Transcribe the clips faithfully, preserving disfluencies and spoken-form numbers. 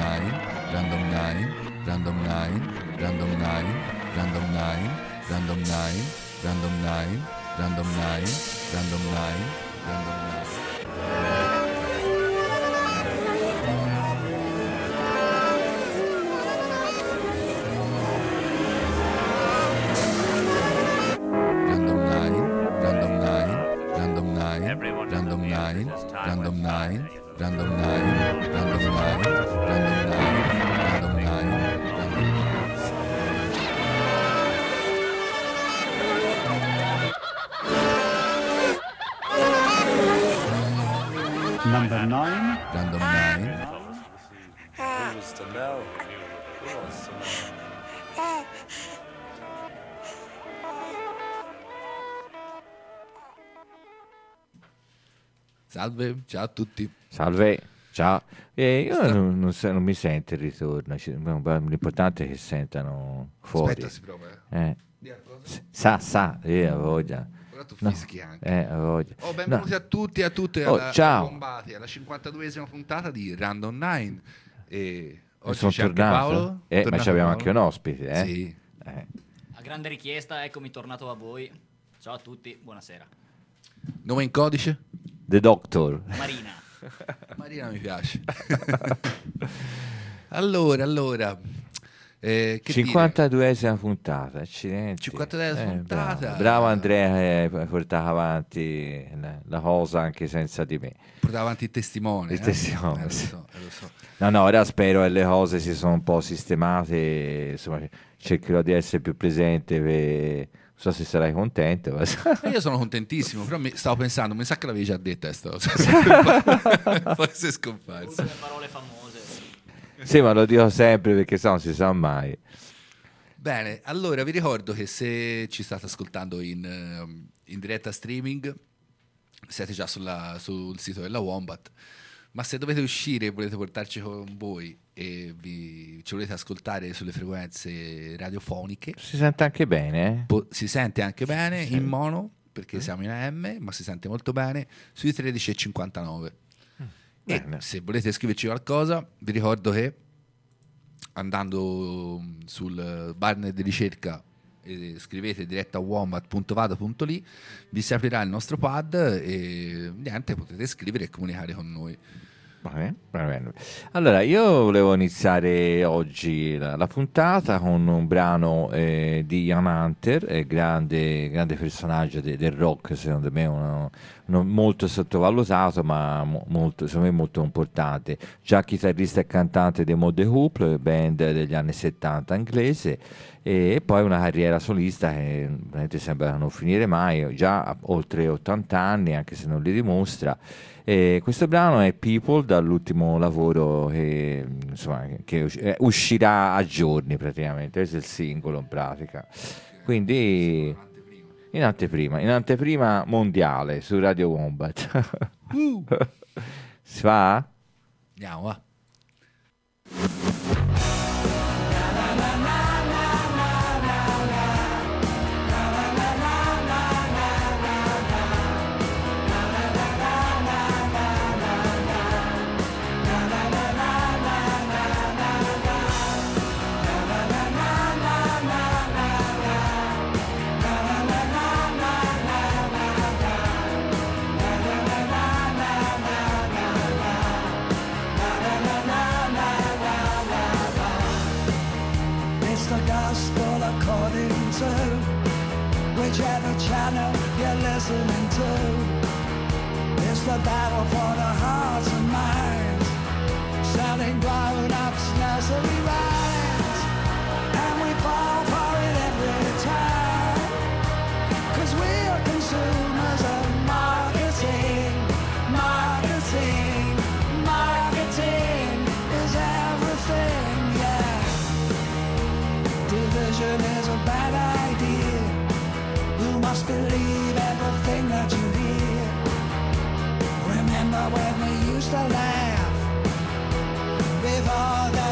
nine, random nine, random nine, random nine, random nine, random nine, random nine, random nine, random nine, random nine. Random nine, random nine, random nine, random nine, random nine, random nine. Number nine. Random nine. Who wants to know? Who wants to know? Salve, ciao a tutti. Salve, ciao. Eh, io Sta... non, non, non mi sento il ritorno, l'importante è che sentano fuori. Aspetta, si prova. Eh. Sa, sa, eh, a voglia. Ora tu no. fischi anche. Eh, a voglia. Oh, benvenuti no. a tutti e a tutte oh, alla, ciao. Bombati, alla cinquantaduesima puntata di Random Nine. E oggi sono c'è tornato. anche Paolo. Eh, ma abbiamo Paolo. anche un ospite, eh? Sì. Eh. A grande richiesta, eccomi tornato a voi. Ciao a tutti, buonasera. Nome in codice? The Doctor. Marina. Marina mi piace. allora, allora. Eh, che cinquantaduesima dire? Puntata, accidenti. cinquantaduesima eh, puntata. Bravo, bravo Andrea che eh, portava avanti la, la cosa anche senza di me. Portava avanti il testimone. Il eh? testimone. Eh, lo so, eh, lo so. No, no, ora spero che le cose si sono un po' sistemate, insomma, cercherò di essere più presente per... Non so se sarai contento. Ma... Io sono contentissimo, però mi stavo pensando, mi sa che l'avevi già detta questa cosa. Forse è scomparsa. Uso le parole famose. Sì, ma lo dico sempre perché se no si sa mai. Bene, allora vi ricordo che se ci state ascoltando in, in diretta streaming siete già sulla, sul sito della Wombat, ma se dovete uscire e volete portarci con voi e vi, ci volete ascoltare sulle frequenze radiofoniche, si sente anche bene, eh? po- si sente anche sì, bene sì. in mono perché siamo in A M, ma si sente molto bene sui tredici e cinquantanove. E Bene. se volete scriverci qualcosa, vi ricordo che andando sul banner di ricerca e scrivete diretta a wombat punto vada punto li vi si aprirà il nostro pad e niente, potete scrivere e comunicare con noi. Allora, io volevo iniziare oggi la, la puntata con un brano eh, di Ian Hunter, eh, grande, grande personaggio de, del rock, secondo me uno, uno molto sottovalutato, ma mo, molto, secondo me molto importante. Già chitarrista e cantante dei Mod The Hoop, band degli anni settanta inglese, e poi una carriera solista che veramente sembra non finire mai, già oltre ottanta anni, anche se non li dimostra. E questo brano è People, dall'ultimo lavoro che, insomma, che uscirà a giorni praticamente, questo è il singolo in pratica, quindi in anteprima, in anteprima mondiale su Radio Wombat. uh. Si fa? Andiamo, va. Whichever channel you're listening to, it's the battle for the hearts and minds, selling grown-ups nursery rhymes, and we fall for it every time, 'cause we're consumers of marketing, marketing, marketing is everything, yeah. Division is a bad idea. You must believe everything that you hear. Remember when we used to laugh before the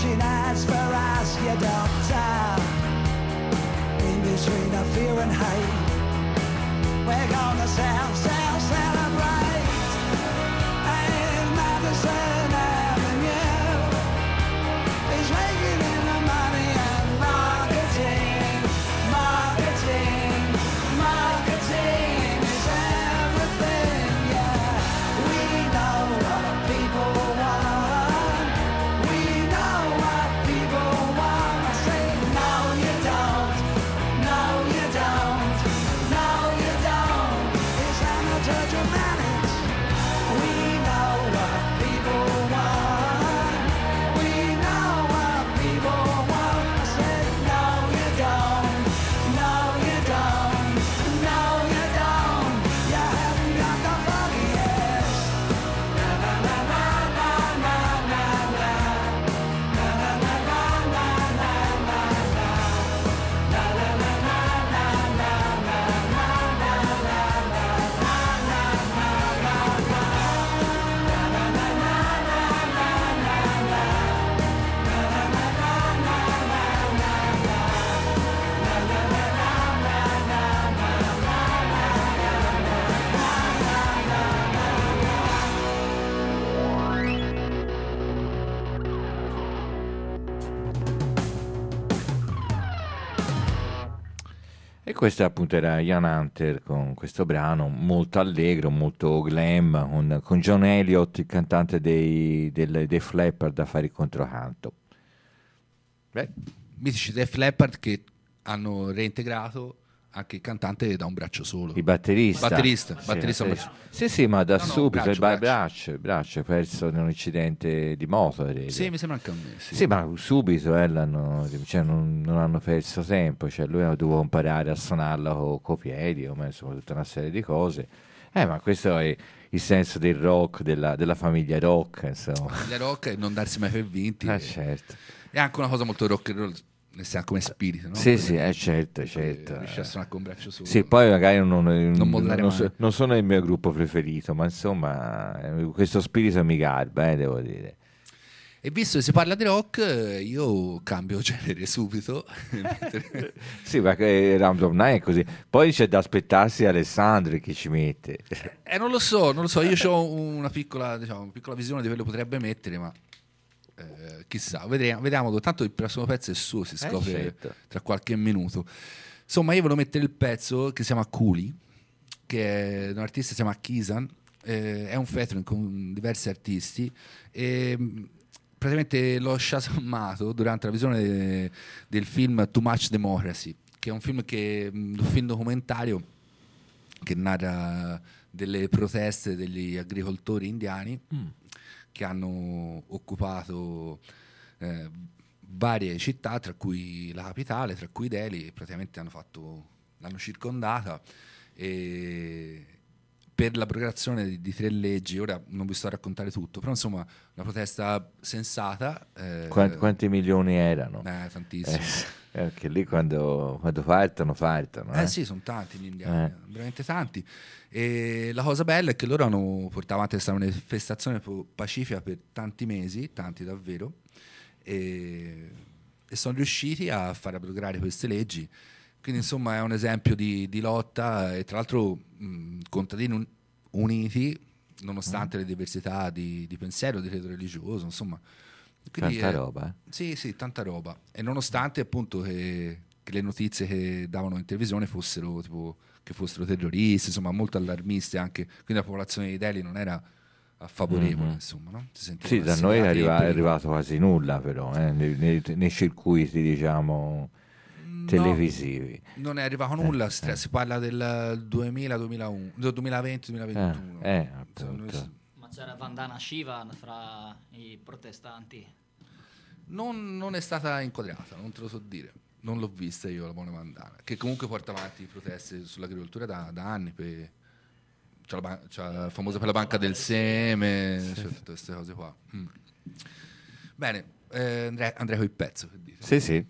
watching as for us, your doctor. In between the fear and hate, we're gonna sell, sell, celebrate. And Madison Avenue is raking in the money and marketing, marketing, marketing is everything, yeah. We know what people want. We know what people want. I say no you don't, no you don't, no you don't. It's amateur dramatics. We know what people want. We know what people want. I said no you don't, no you don't, no you don't. You haven't got the foggiest. Na na na na na na na na. Na na na na na na na na. Na na na na na na na na na E questo appunto era Ian Hunter con questo brano molto allegro, molto glam, con, con John Elliott, il cantante dei, del- dei Flappard, a fare il controcanto. Beh, Mitici Def Leppard che hanno reintegrato anche il cantante da un braccio solo. il batterista. Batterista, Sì, batterista sì. un braccio. Sì, sì, ma da No, no, subito, braccio, il ba- braccio. braccio, il braccio, è perso in un incidente di moto. credo. Sì, mi sembra anche a me. Sì. Sì, ma subito eh, l'hanno- cioè, non, non hanno perso tempo, cioè, lui ha dovuto imparare a suonarla con i piedi, o insomma tutta una serie di cose. Eh, ma questo è il senso del rock, della, della famiglia rock, insomma. Le rock e non darsi mai per vinti. Ah, e- certo. È anche una cosa molto rock and roll, nel senso come spirito, no? Sì, Quello sì, che- eh, certo, che certo. Riesce a suonare con un braccio solo. Sì, poi magari non, non, Non mollare non mai. so- non sono il mio gruppo preferito, ma insomma, eh, questo spirito mi garba, eh, devo dire. E visto che si parla di rock, eh, io cambio genere subito. Sì, perché Round of Nine è così. Poi c'è da aspettarsi Alessandri che ci mette. Eh, non lo so, non lo so. Io ho una piccola, diciamo, una piccola visione di quello che potrebbe mettere, ma eh, chissà, vedremo, vediamo. Tanto il prossimo pezzo è suo, si scopre certo. tra qualche minuto. Insomma, io volevo mettere il pezzo che si chiama Cooley, che è un artista che si chiama Kisan, eh, è un featuring con diversi artisti e mh, praticamente l'ho shasammato durante la visione de- del film Too Much Democracy, che è un film che mh, un film documentario che narra delle proteste degli agricoltori indiani che hanno occupato eh, varie città, tra cui la capitale, tra cui Delhi, e praticamente hanno fatto, l'hanno circondata e per l'abrogazione di, di tre leggi, ora non vi sto a raccontare tutto, però insomma una protesta sensata. eh, Quanti, quanti milioni erano? eh, tantissimo. Eh, perché lì quando, quando partono, partono. Eh eh. sì, sono tanti gli indiani, Eh. veramente tanti. E la cosa bella è che loro hanno portato avanti questa manifestazione po- pacifica per tanti mesi, tanti davvero, e, e sono riusciti a far abrogare queste leggi. Quindi insomma è un esempio di, di lotta e tra l'altro mh, contadini un- uniti nonostante le diversità di, di pensiero, di credo religioso, insomma. Quindi Tanta è- roba. eh. Sì, sì, tanta roba. E nonostante appunto che, che le notizie che davano in televisione fossero tipo che fossero terroristi, insomma, molto allarmiste anche, quindi la popolazione di Delhi non era favorevole, Mhm. insomma, no? Si sentiva Sì, da noi è, assediata e arriva- è pericolo- arrivato quasi nulla, però, eh, nei, nei- nei circuiti, diciamo, No, televisivi. non è arrivato nulla, Eh, stra- eh. si parla del duemila duemilauno, del duemilaventi duemilaventuno. Eh, eh, Insomma, noi- appunto. Ma c'era Vandana Shiva fra i protestanti. Non, non è stata inquadrata, non te lo so dire. Non l'ho vista io la buona Mandana, che comunque porta avanti proteste sull'agricoltura da, da anni. Per, c'è, la, ban- c'è la famosa per la banca del seme, c'è tutte queste cose qua. Mm. Bene, eh, andrei, andrei con il pezzo. Che dite? Sì, sì.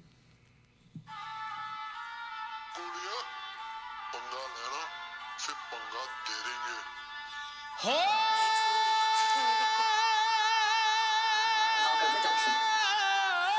Marco Production.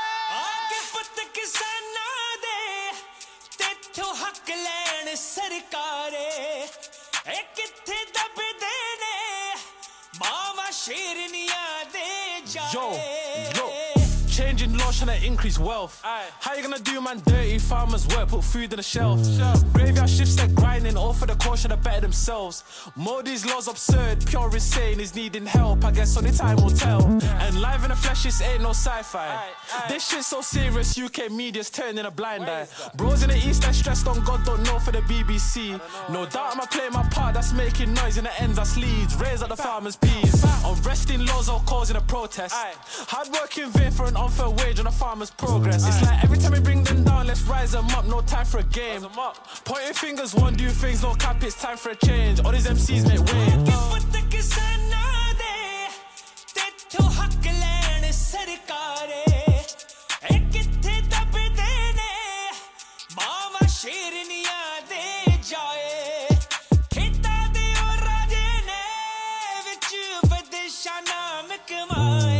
ਕਿਸਾਨਾਂ ਦੇ ਤੇਥੋਂ ਹੱਕ ਲੈਣ ਸਰਕਾਰੇ ਇਹ ਕਿੱਥੇ ਦੱਬਦੇ ਨੇ ਮਾਵਾ ਸ਼ੇਰਨੀਆਂ ਦੇ ਜਾਏ Yo, changing laws trying to increase wealth. Aye. How you gonna do man dirty farmers work, put food on the shelf? Shelf. Graveyard shifts they're grinding, all for the cause should have better themselves. Modi's laws absurd, pure insane, is needing help. I guess only time will tell. And live in the flesh, this ain't no sci-fi. Aye, aye. This shit's so serious, U K media's turning a blind eye. Bros in the east, they're stressed on God, don't know for the B B C. No doubt I'ma play my part, that's making noise in the ends, that's leads. Raise up the farmers' peas. Unresting laws all causing a protest. Aye. Hard work in vain for an unfair wage on a farmer's progress. It's like every time we bring them down, let's rise them up. No time for a game. Pointing fingers won't do things, no cap, it's time for a change. All these M Cs make way. ਕਿਸਾਨਾਂ ਦੇ ਤੇਥੋਂ ਹੱਕ ਲੈਣ ਸਰਕਾਰੇ ਇਹ ਕਿੱਥੇ ਦੱਬਦੇ ਨੇ ਮਾਵਾ ਸ਼ੇਰਨੀਆਂ ਦੇ ਜਾਏ ਖੇਤਾਂ ਦੇ ਉਹ ਰਾਜੇ ਨੇ ਵਿੱਚ ਵਿਦੇਸ਼ਾਂ ਨਾਮ ਕਮਾਏ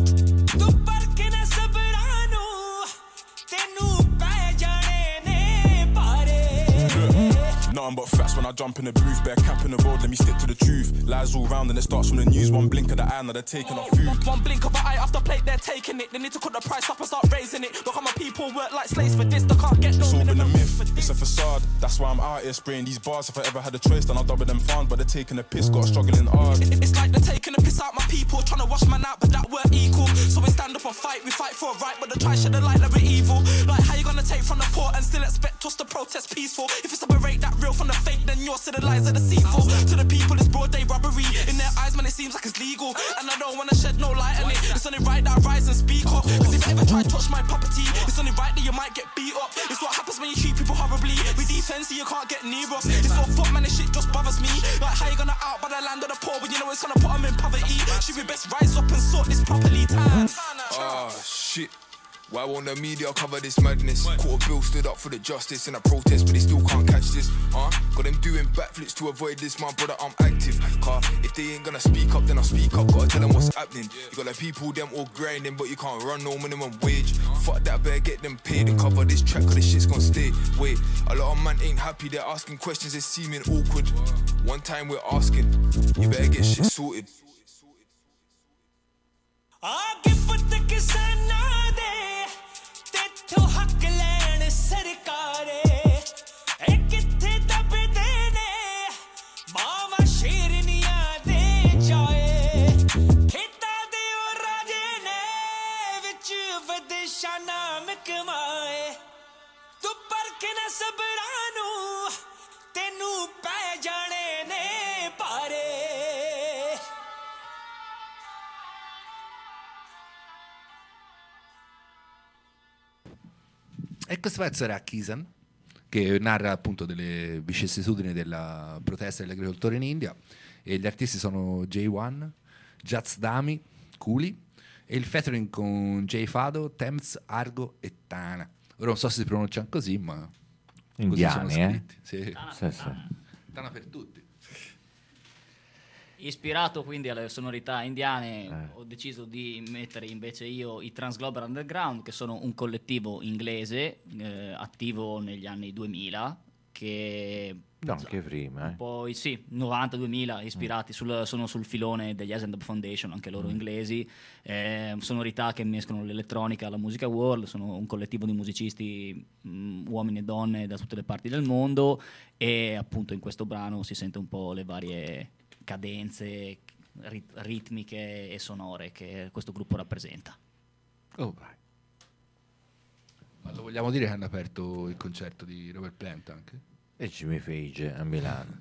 Nothing but facts when I jump in the booth. Bare cap in the road, let me stick to the truth. Lies all round and it starts from the news. One blink of the eye, now they're taking our food. One blink of an eye after plate, they're taking it. They need to cut the price up and start raising it. Look how my people work like slaves for this. They can't get no It's all been a minimum myth, for this. it's a facade. That's why I'm out here spraying these bars. If I ever had a choice, then I'll double them funds. But they're taking a piss, got struggling hard. It- It's like they're taking a piss out my people, trying to wash man out, but that weren't equal. So we stand up and fight, we fight for a right, but they try to shed the light that we're evil. Like how you gonna take from the poor and still expect us to protest peaceful? If you separate that real from the fake, then you're still the lies are deceitful. To the people, it's broad day robbery. In their eyes, man, it seems like it's legal. And I don't wanna shed no light on it. It's only right that I rise and speak up. Cause if you ever try to touch my property, it's only right that you might get beat up. It's what happens when you treat people horribly. We defense, so you can't get near us. It's so fuck, man, this shit just bothers me. Like how you gonna out by the land of the poor when you know it's gonna put them in poverty? Should we best rise up and sort this properly? Time. Ah, shit. Why won't the media cover this madness? Quarter bill stood up for the justice in a protest, but they still can't catch this. Huh? Got them doing backflips to avoid this, my brother, I'm active. Car, if they ain't gonna speak up, then I'll speak up. Gotta tell them what's happening. You got the people, them all grinding, but you can't run no minimum wage. Fuck that, better get them paid and cover this track, cause this shit's gonna stay. Wait, a lot of man ain't happy, they're asking questions, it's seeming awkward. One time we're asking, you better get shit sorted. ਆਗੇ ਪੁੱਤ ਕਿਸਾਨਾਂ ਦੇ ਤੇਥੋਂ ਹੱਕ ਲੈਣ ਸਰਕਾਰੇ ਇਹ ਕਿੱਥੇ ਦੱਬਦੇ ਨੇ ਮਾਵਾ ਸ਼ੇਰਨੀਆਂ ਦੇ ਜਾਏ ਖੇਤਾਂ ਦੇ ਉਹ ਰਾਜੇ ਨੇ ਵਿੱਚ ਵਿਦੇਸ਼ਾਂ ਨਾਮ ਕਮਾਏ ਤੂੰ ਪਰਖ ਨਾ ਸਬਰਾਂ ਨੂੰ ਤੈਨੂੰ ਪੈ ਜਾਣੇ ਨੇ ਭਾਰੇ E questo pezzo era Kisan, che narra appunto delle vicissitudini della protesta degli agricoltori in India, e gli artisti sono J uno, Jaz Dami, Kuli, e il featuring con J Fado, Thames, Argo e Tana. Ora non so se si pronunciano così, ma Indiani, così sono eh? scritti. Sì. Tana, Sì, sì. Tana. Tana per tutti. Ispirato quindi alle sonorità indiane, ho deciso di mettere invece io i Transglobal Underground, che sono un collettivo inglese eh, attivo negli anni duemila, che No, anche prima, eh. poi sì, novanta duemila, ispirati sul, sono sul filone degli Yes and the Foundation, anche loro inglesi, eh, sonorità che mescolano l'elettronica alla musica world, sono un collettivo di musicisti, mh, uomini e donne da tutte le parti del mondo, e appunto in questo brano si sente un po' le varie cadenze rit- ritmiche e sonore che questo gruppo rappresenta. Oh, vai. Ma lo vogliamo dire che hanno aperto il concerto di Robert Plant anche? E Jimmy Page a Milano.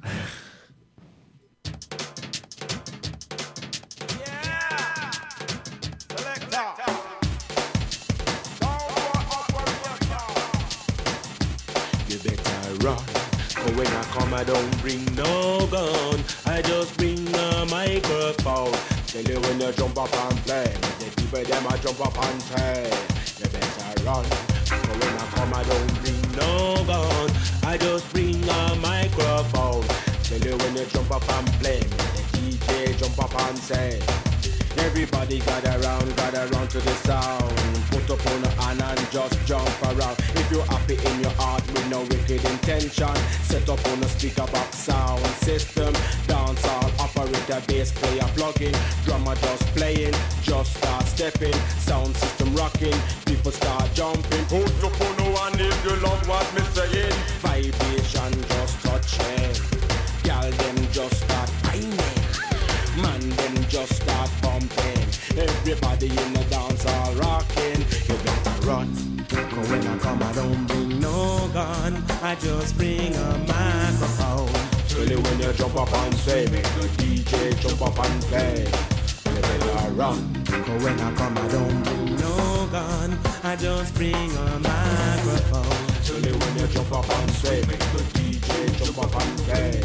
You better run, but when I come I don't bring no gun, I just bring a microphone. Tell you when you jump up and play, the people them I jump up and say, you better run, but when I come I don't bring no gun, I just bring a microphone. Tell you when you jump up and play, the D J jump up and say, Everybody gather round, gather round to the sound. Put up on the hand and just jump around. If you're happy in your heart with no wicked intention, set up on a speaker box sound system. Dance all operator, bass player plugging, drummer just playing, just start stepping, sound system rocking, people start jumping. Put up on the hand if you love what me saying. Vibration just touching, girl them just start whining, man them just start pumping. Everybody in the dance all rocking. You better run, cause when I come I don't bring no gun, I just bring a microphone. Really when you jump up and say, make the D J jump up and play. You better run, cause when I come I don't bring no gun, I just bring a microphone. Really when you jump up and say, make the D J jump up and play.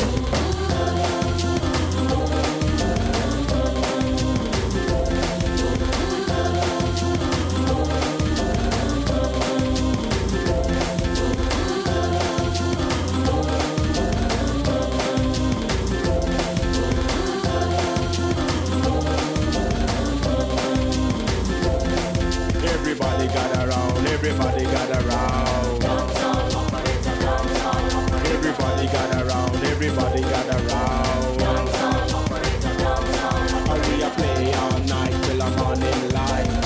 Everybody gather round, everybody gather round. Everybody gather round, everybody gather round. And we a play all night till the morning light.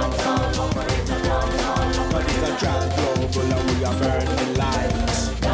Cause it's a track global and we are burning light.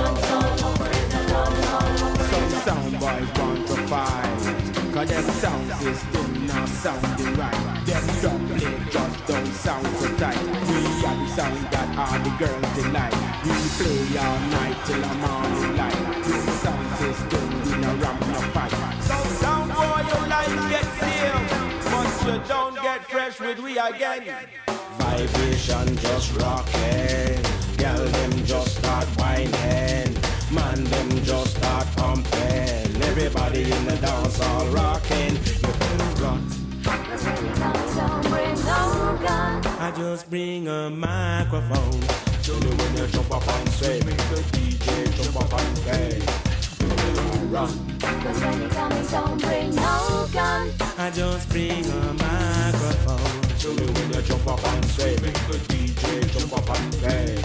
Some sound boys want to fight, cause them sound system not sounding right. Them drum play just don't sound so tight. We are the sound that all the girls delight. We play all night till the morning light. With the sound system we no ramp no fight. Some sound boy you like get sealed, but you don't get fresh with we again. Vibration just rocking, girl them just start whining, man them just start pumping. Everybody in the dance all rocking. You better run. Don't bring no gun, I just bring a microphone. Tell me when you jump up and say, make the D J jump up and play. You better run. cause when you tell me don't bring no gun, I just bring a microphone. Tell me when you jump up and say, make the D J jump up and play.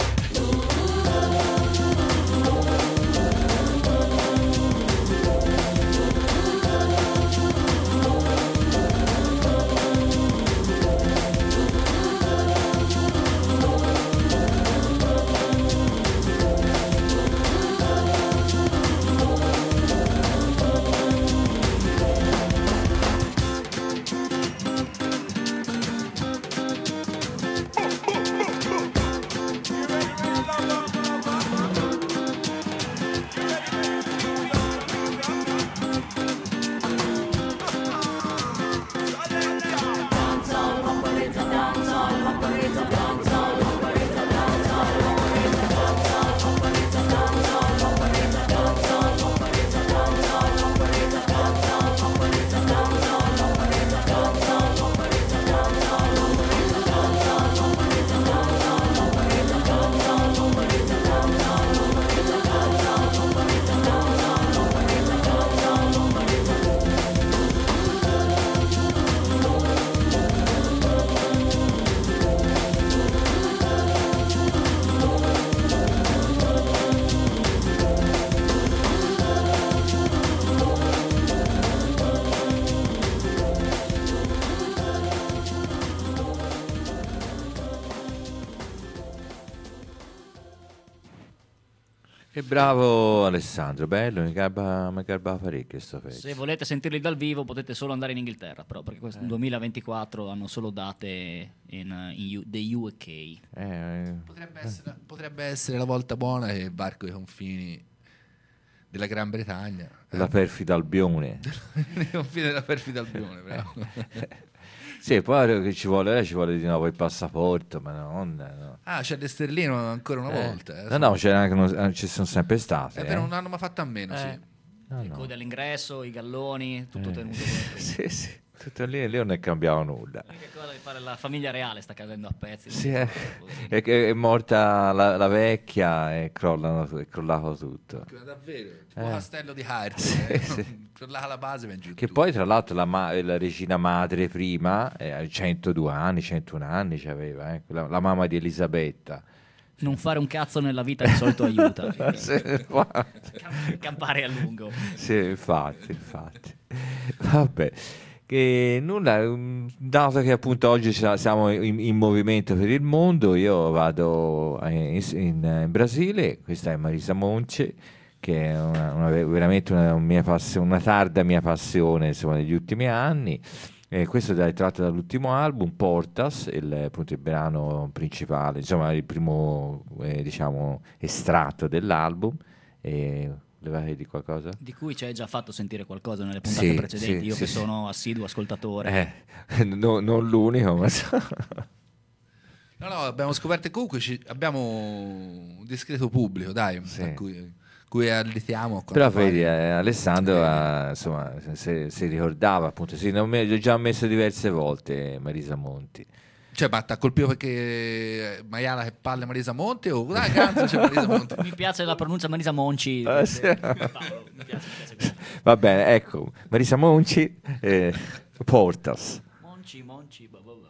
Che bravo Alessandro, bello, mi garba, mi garba parecchio sto pezzo. Se volete sentirli dal vivo potete solo andare in Inghilterra, però, perché questo Eh. duemilaventiquattro hanno solo date in, in U- the U K. Eh, Potrebbe essere, potrebbe essere la volta buona che varco i confini della Gran Bretagna. la perfida Albione. I confini della perfida Albione, bravo. Sì, poi che ci vuole, eh, ci vuole di nuovo il passaporto, ma non... no. Ah, c'è le sterline ancora una Eh. volta. eh, No, no, c'era anche uno- ci sono sempre state. È vero, eh. non hanno mai fatto a meno, Eh. sì. No, Le no. code all'ingresso, i galloni, tutto Eh. tenuto come prima. Sì, sì, tutto lì, lì non è cambiato nulla. L'unica cosa di fare la famiglia reale sta cadendo a pezzi. Sì, è, è che è morta la, la vecchia e crollano, è crollato tutto. Davvero, tipo Eh. castello di Hart. Sì, eh. sì. Tornava alla base, viene giù Che tutto. poi tra l'altro la, ma- la regina madre prima, eh, centodue anni, centouno anni c'aveva, eh, la, la mamma di Elisabetta. Non fare un cazzo nella vita di solito aiuta. Sì, guarda. Campare a lungo. Sì, infatti, infatti. Vabbè, che nulla, mm, dato che appunto oggi ci- siamo in, in movimento per il mondo, io vado in, in- in Brasile, questa è Marisa Monte, che è una, una- veramente una, mia passione, una tarda mia passione, insomma, negli ultimi anni. Eh, questo è tratto dall'ultimo album, Portas, il, appunto, il brano principale, insomma il primo eh, diciamo estratto dell'album. E volevate dire qualcosa? Di cui ci hai già fatto sentire qualcosa nelle puntate Sì, precedenti, sì, io sì, che sì. sono assiduo ascoltatore. Eh, no- non l'unico, ma No, no, abbiamo scoperto che comunque ci- abbiamo un discreto pubblico, dai, Sì. a cui, cui allitiamo. a quanto però pare. vedi, eh, Alessandro ha, insomma, se- si ricordava appunto, sì, non me- l'ho già messo diverse volte Marisa Monti. Cioè, ma t'ha colpito perché Maiala che parla Marisa Monte o dai, cazzo c'è Marisa Monte? Mi piace la pronuncia Marisa Monci. Ah, sì. Paolo, mi piace, mi piace. Va bene, ecco, Marisa Monci, eh, Portas. Monci, Monci, bah, bah, bah.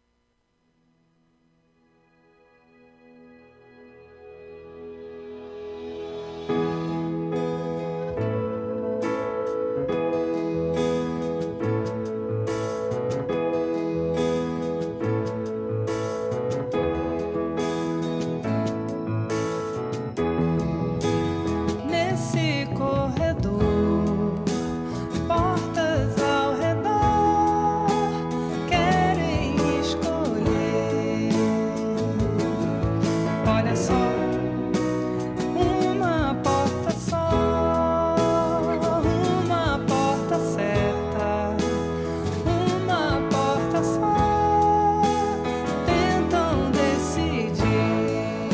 Nesse corredor, portas ao redor querem escolher. Olha só, uma porta só, uma porta certa, uma porta só. Tentam decidir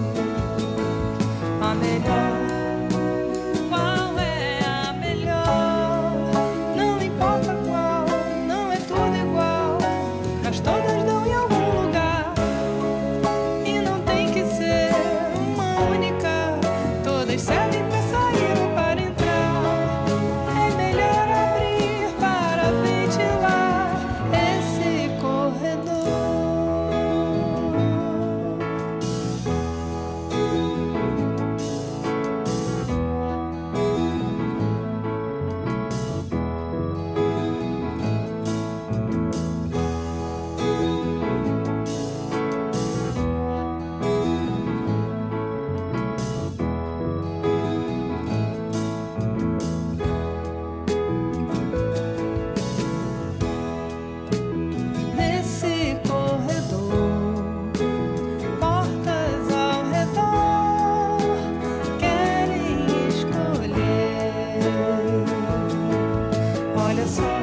a melhor. Qual é a melhor? Não importa qual, não é tudo igual, mas todas dão em algum lugar. E não tem que ser uma única, todas servem pra sair ou para entrar. É melhor abrir para ventilar esse corredor. Nesse corredor, portas ao redor querem escolher. Olha só,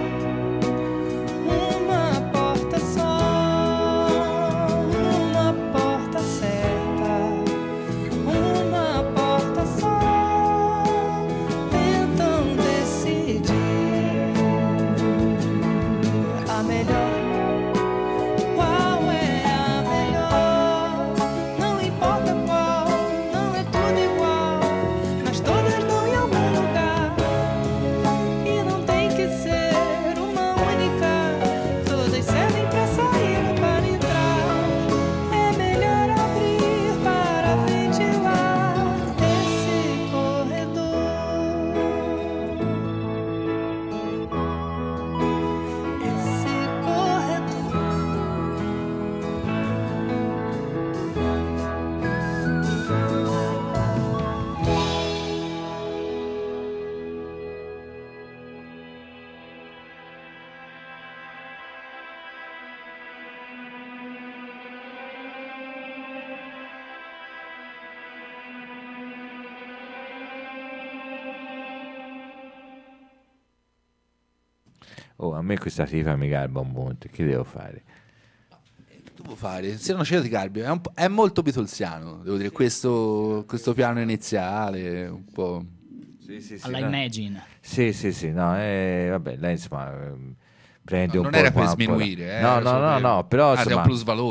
uma porta só, uma porta certa, uma porta só. Tentam decidir a melhor. Qual é a melhor? Não importa qual, não é tudo igual, mas todas dão em algum lugar. E não tem que ser uma única, todas servem pra sair ou para entrar. É melhor abrir para ventilar esse corredor. Esse corredor. Oh, a me questa tipa mi garba un monte, che devo fare? Tu puoi fare, se non c'è di Carbi, è, un po'- è molto Beatlesiano, devo dire, questo, questo piano iniziale, un po'... Sì, sì, sì, Alla no. Imagine. Sì, sì, sì, no, eh, vabbè, lei insomma ehm, prende No, un non po' era qua, per un po' là. sminuire, eh, No, era no, solo no, per- no, però Ah, c'è insomma, un plus valore, non è-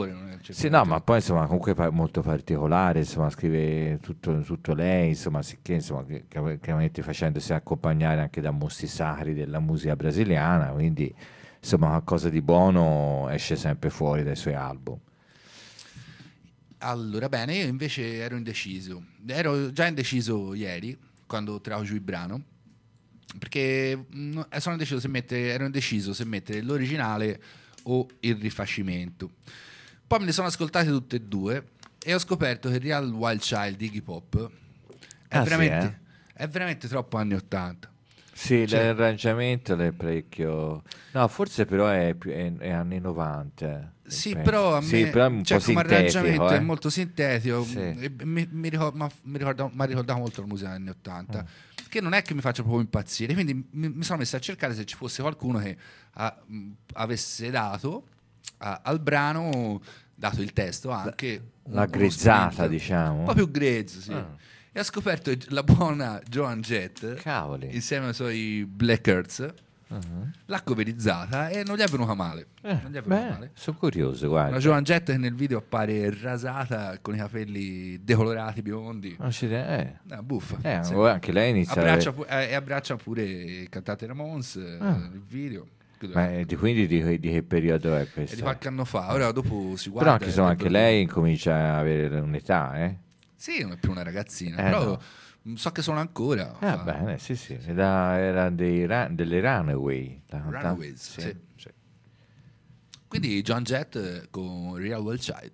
Sì, no, ma poi insomma comunque pa- molto particolare, insomma scrive tutto, tutto lei, insomma, sicché insomma che- che- chiaramente facendosi accompagnare anche da mostri sacri della musica brasiliana, quindi insomma qualcosa di buono esce sempre fuori dai suoi album. Allora, bene, io invece ero indeciso. Ero già indeciso ieri, quando tiravo giù il brano, perché mh, sono indeciso se mettere, ero indeciso se mettere l'originale o il rifacimento. Poi me ne sono ascoltate tutte e due e ho scoperto che Real Wild Child di Iggy Pop è, Ah, sì, veramente, è veramente troppo anni ottanta. Sì, Cioè- l'arrangiamento è parecchio... No, forse però è, più- è- è anni novanta. Sì, penso. però a me Sì, però è un cioè, po' come arrangiamento sintetico, eh. è molto sintetico. Sì. e mi, mi ricor- m'ha- mi ricorda- mi ha ricordato molto la musica degli anni ottanta, Mm. che non è che mi faccia proprio impazzire. Quindi mi, mi sono messo a cercare se ci fosse qualcuno che ha- mh, avesse dato a- al brano, dato il testo anche La uno grizzata, sprint, diciamo. un po' più grezzo, sì. Ah. E ho scoperto la buona Joan Jett Cavoli. insieme ai suoi Blackhearts. Uh-huh. L'ha coverizzata e non gli è venuta male. Eh, non gli è venuta beh, male. sono curioso, guarda. Una Joan Jett che nel video appare rasata con i capelli decolorati biondi. Non ci- eh. Una buffa. Eh, Sì. anche lei inizia a abbraccia avere- pu- eh, e abbraccia pure il cantante Ramones eh, Ah. nel video. Credo- Ma è di- quindi di, che- di che periodo è È questo? di qualche anno fa. Ora dopo si guarda. Però anche, insomma, e- anche lei incomincia a avere un'età, eh? Sì, non è più una ragazzina. Eh, però no. mh, so che sono ancora. Ah, fa- bene, sì, sì. Era, era dei ra- delle Runaway. la cantante. Runaways, sì. sì. Quindi Joan Jett eh, con Real Wild Child.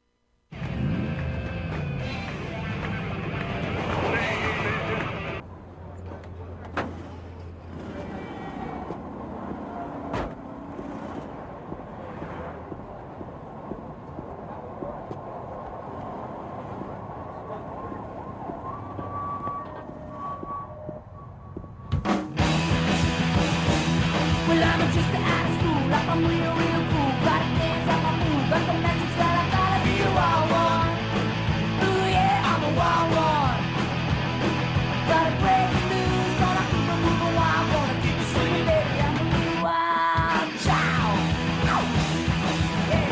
Well, I'm just out of school, like I'm real, real cool. Got a dance on my move, got the message that I gotta be a wild one. Ooh yeah, I'm a wild one. Gotta break the news, gonna keep it moving wild, gonna keep it swinging, baby. I'm a real wild child. Yeah.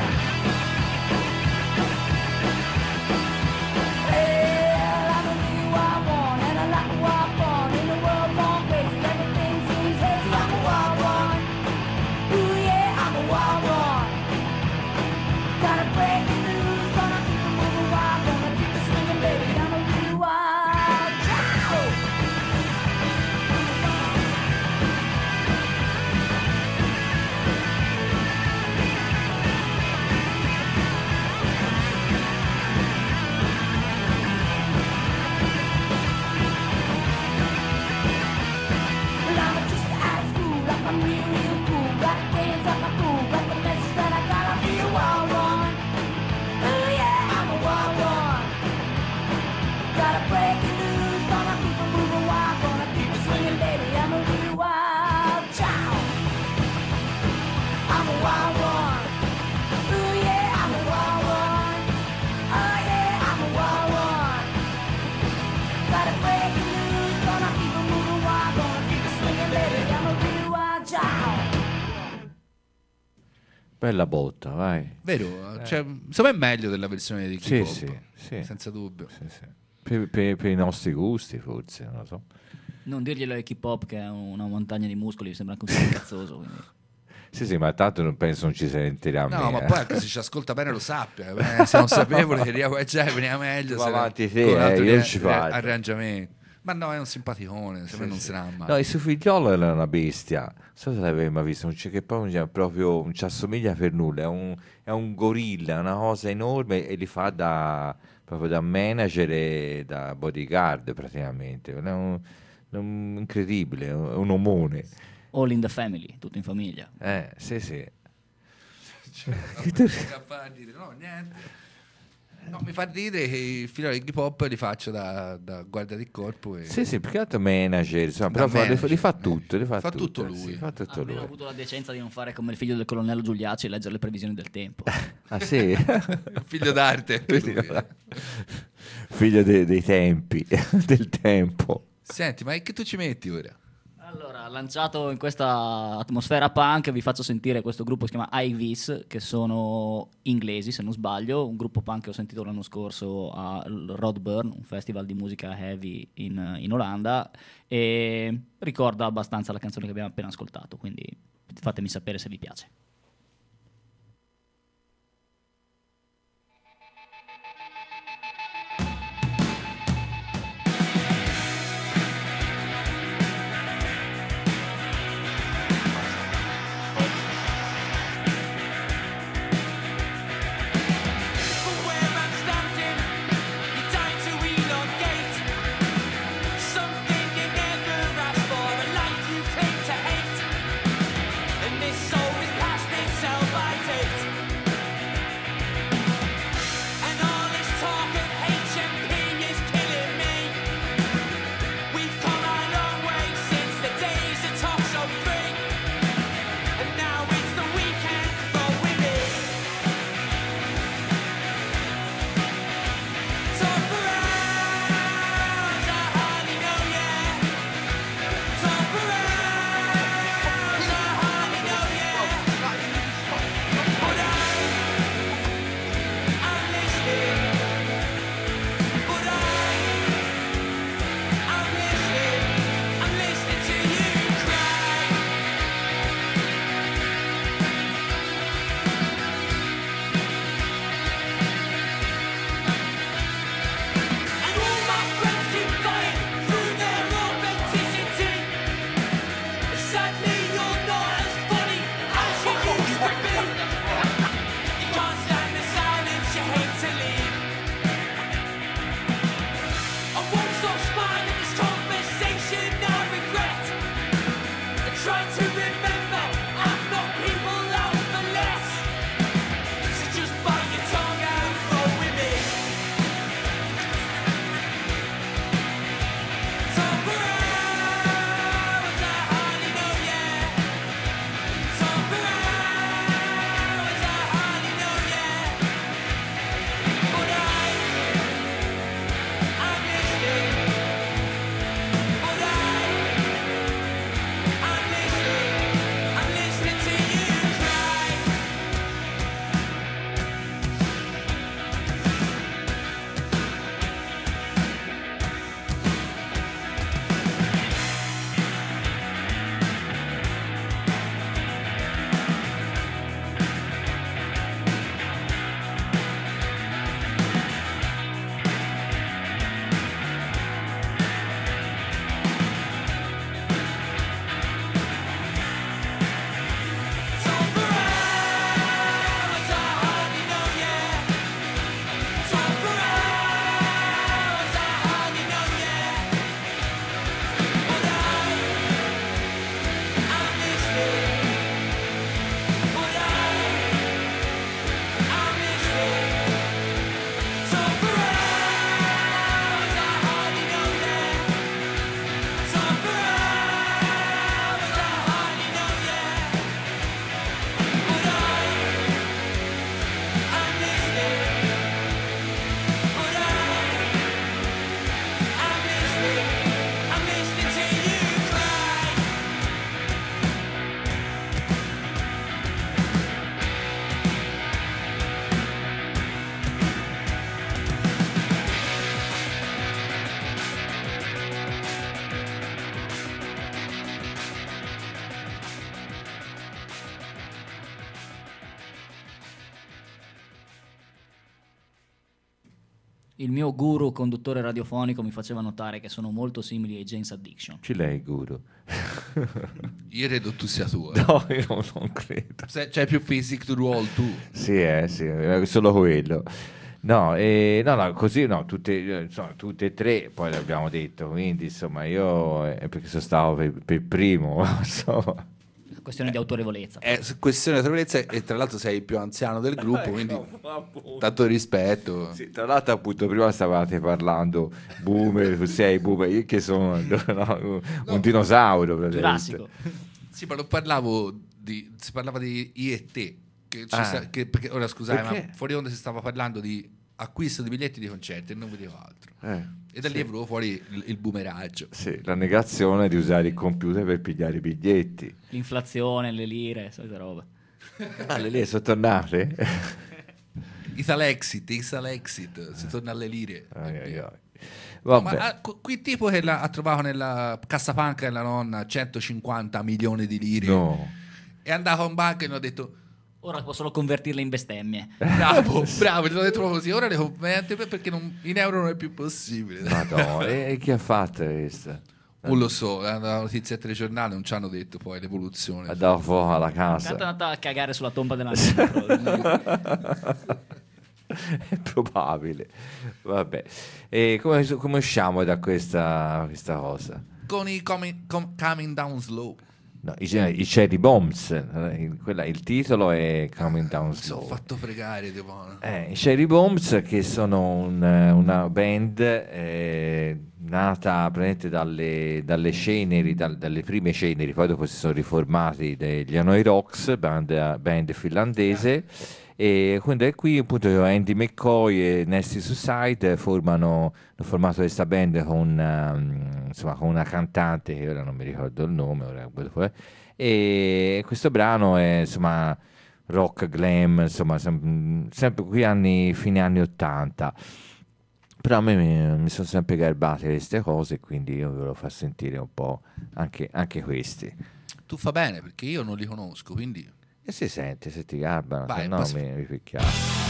Well, I'm a real wild one, and I like a wild fun. In a world gone crazy, everything seems hazy. I'm a wild one. Ooh yeah, I'm a wild one. Gotta break the news, gonna keep it moving wild, gonna keep it swinging, baby. I'm a real wild child. Well, I'm just out of school, like I'm real, real cool. Gotta dance like a fool, got the message that I gotta be a wild one. Ooh yeah, I'm a wild one. Gotta break the news, gonna keep it moving wild, gonna keep it swinging, baby. I'm a real wild child. I'm a wild one. Ooh yeah, I'm a wild one. Oh yeah, I'm a wild one. Gotta break the news, gonna keep it moving wild, gonna keep it swinging, baby. I'm a real wild child. Bella botta, vai. Vero? Cioè, secondo me è meglio della versione di Sì, Iggy Pop, sì, sì. senza dubbio. Sì, sì. Per, per- per i nostri gusti, forse, non lo so. Non dirglielo ai hip hop che è una montagna di muscoli, mi sembra anche un po' cazzoso. Quindi. Sì, sì, ma tanto non penso non ci sentirà No, me, ma eh. poi anche se ci ascolta bene lo sappia. eh, se non sapevole che Real Wild Child veniva meglio. Va se avanti con te, un altro eh, io ria- non ci faccio. arrangiamento. Ma no, è un simpaticone, se me non se ne ha mai. No, il suo figliolo era una bestia. Non so se l'avevi mai visto, non c'è che poi non c'è proprio, non ci assomiglia per nulla. È un, è un gorilla, una cosa enorme e li fa da proprio da manager e da bodyguard praticamente. È un, un- incredibile, è un omone. All in the family, tutto in famiglia. Eh, sì, sì. No, niente. No, mi fa ridere che il figlio di Iggy Pop li faccio da, da guardia di corpo. E... Sì, sì, più che altro manager, insomma, Da però fa- li, manager, li fa tutto, li fa, fa tutto lui. sì, fa tutto Almeno lui. ho avuto la decenza di non fare come il figlio del colonnello Giuliacci e leggere le previsioni del tempo. Ah, sì? Figlio d'arte. anche lui. Figlio de- dei tempi, del tempo. Senti, ma che tu ci metti ora? Allora, lanciato in questa atmosfera punk, vi faccio sentire questo gruppo che si chiama Ivis, che sono inglesi se non sbaglio, un gruppo punk che ho sentito l'anno scorso al Rodburn, un festival di musica heavy in, in Olanda, e ricorda abbastanza la canzone che abbiamo appena ascoltato, quindi fatemi sapere se vi piace. il mio guru conduttore radiofonico mi faceva notare che sono molto simili ai Jane's Addiction. Ce l'hai, guru? Io credo tu sia tu. Eh. No, io non, non credo. Se, c'hai più physic to roll tu. Sì, eh, sì, è solo quello. No, eh, no, no, così no, tutte, insomma, tutte e tre, poi l'abbiamo detto, quindi insomma io, eh, perché sono stato per, per primo, insomma. Questione di autorevolezza. È questione di autorevolezza e tra l'altro sei il più anziano del gruppo, quindi tanto rispetto. Sì, tra l'altro appunto prima stavate parlando boomer, tu sei boomer, io che sono no, un no. dinosauro. Giurassico. Sì, ma non parlavo di, si parlava di I E T, che, ci ah. sta, che perché ora scusate, perché? ma fuori onda si stava parlando di acquisto di biglietti di concerti e non vedevo altro. Eh, e da lì sì. è venuto fuori il, il boomeraggio. Sì, la negazione di usare il computer per pigliare i biglietti. L'inflazione, le lire, solite robe. Ah, le lire sono tornate? Italexit, Italexit, si torna alle lire. Ai, ai, ai. No, Vabbè. ma ah, qu- qui tipo che la- ha trovato nella cassapanca della nonna centocinquanta milioni di lire. No. È andato in banca e mi ha detto Ora possono convertirle in bestemmie. bravo, bravo, te l'ho detto proprio così. Ora le converte perché non- in euro non è più possibile. Madonna, e, e chi ha fatto questo? Non lo so, è una notizia al telegiornale, non ci hanno detto poi l'evoluzione. Ha dato fuoco alla casa. Intanto è andata a cagare sulla tomba della nonna. È probabile. Vabbè. E come, come usciamo da questa, questa cosa? Con i coming, com- coming down slow. No, i, i Cherry Bombs, eh, il, quella- il titolo è Coming Down Mi sono Slow. fatto fregare, tipo. Eh, i Cherry Bombs che sono un- una band eh, nata praticamente dalle, dalle ceneri, dal- dalle prime ceneri, poi dopo si sono riformati degli Hanoi Rocks, band, band finlandese. E quindi è qui appunto Andy McCoy e Nasty Suicide formano, hanno formato questa band con, um, insomma, con una cantante che ora non mi ricordo il nome, ora, dopo, eh. E questo brano è insomma rock glam, insomma sem- sempre qui anni, fine anni ottanta, però a me mi, mi sono sempre garbate queste cose, quindi io ve lo faccio sentire un po' anche, anche questi. Tu fa bene perché io non li conosco, quindi E si sente se ti garbano, Vai, se no passa- mi, mi picchiamo.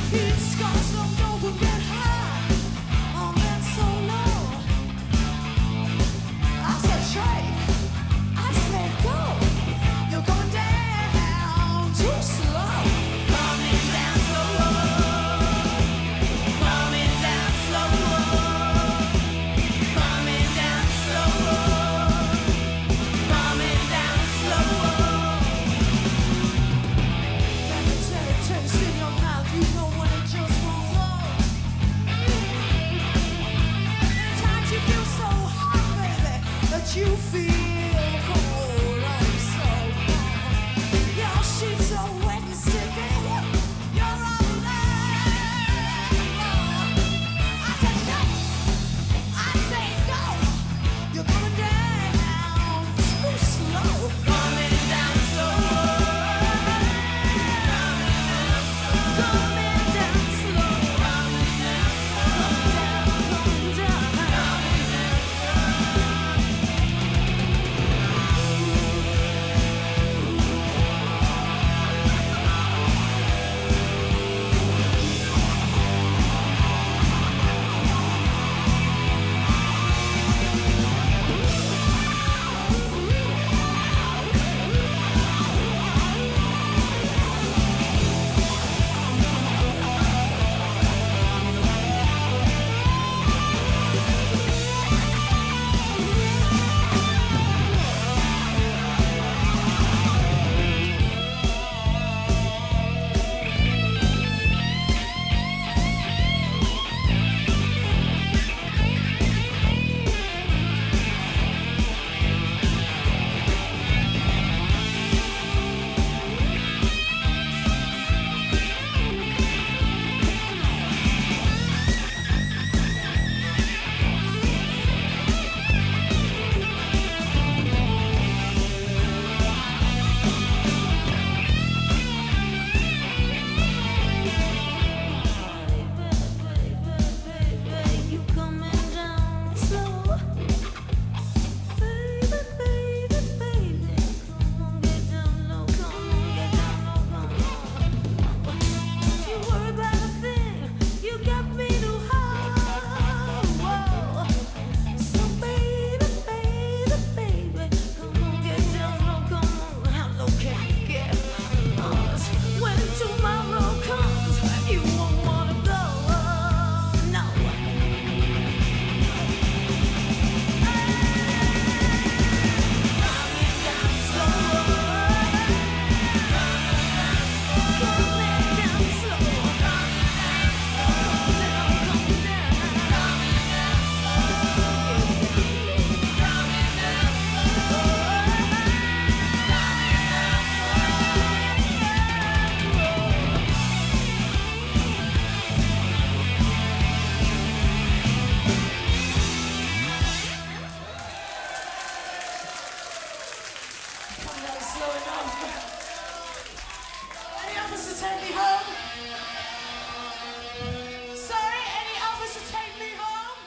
It's got some dope and get high on that so low. to take me home? Sorry, any offers to take me home?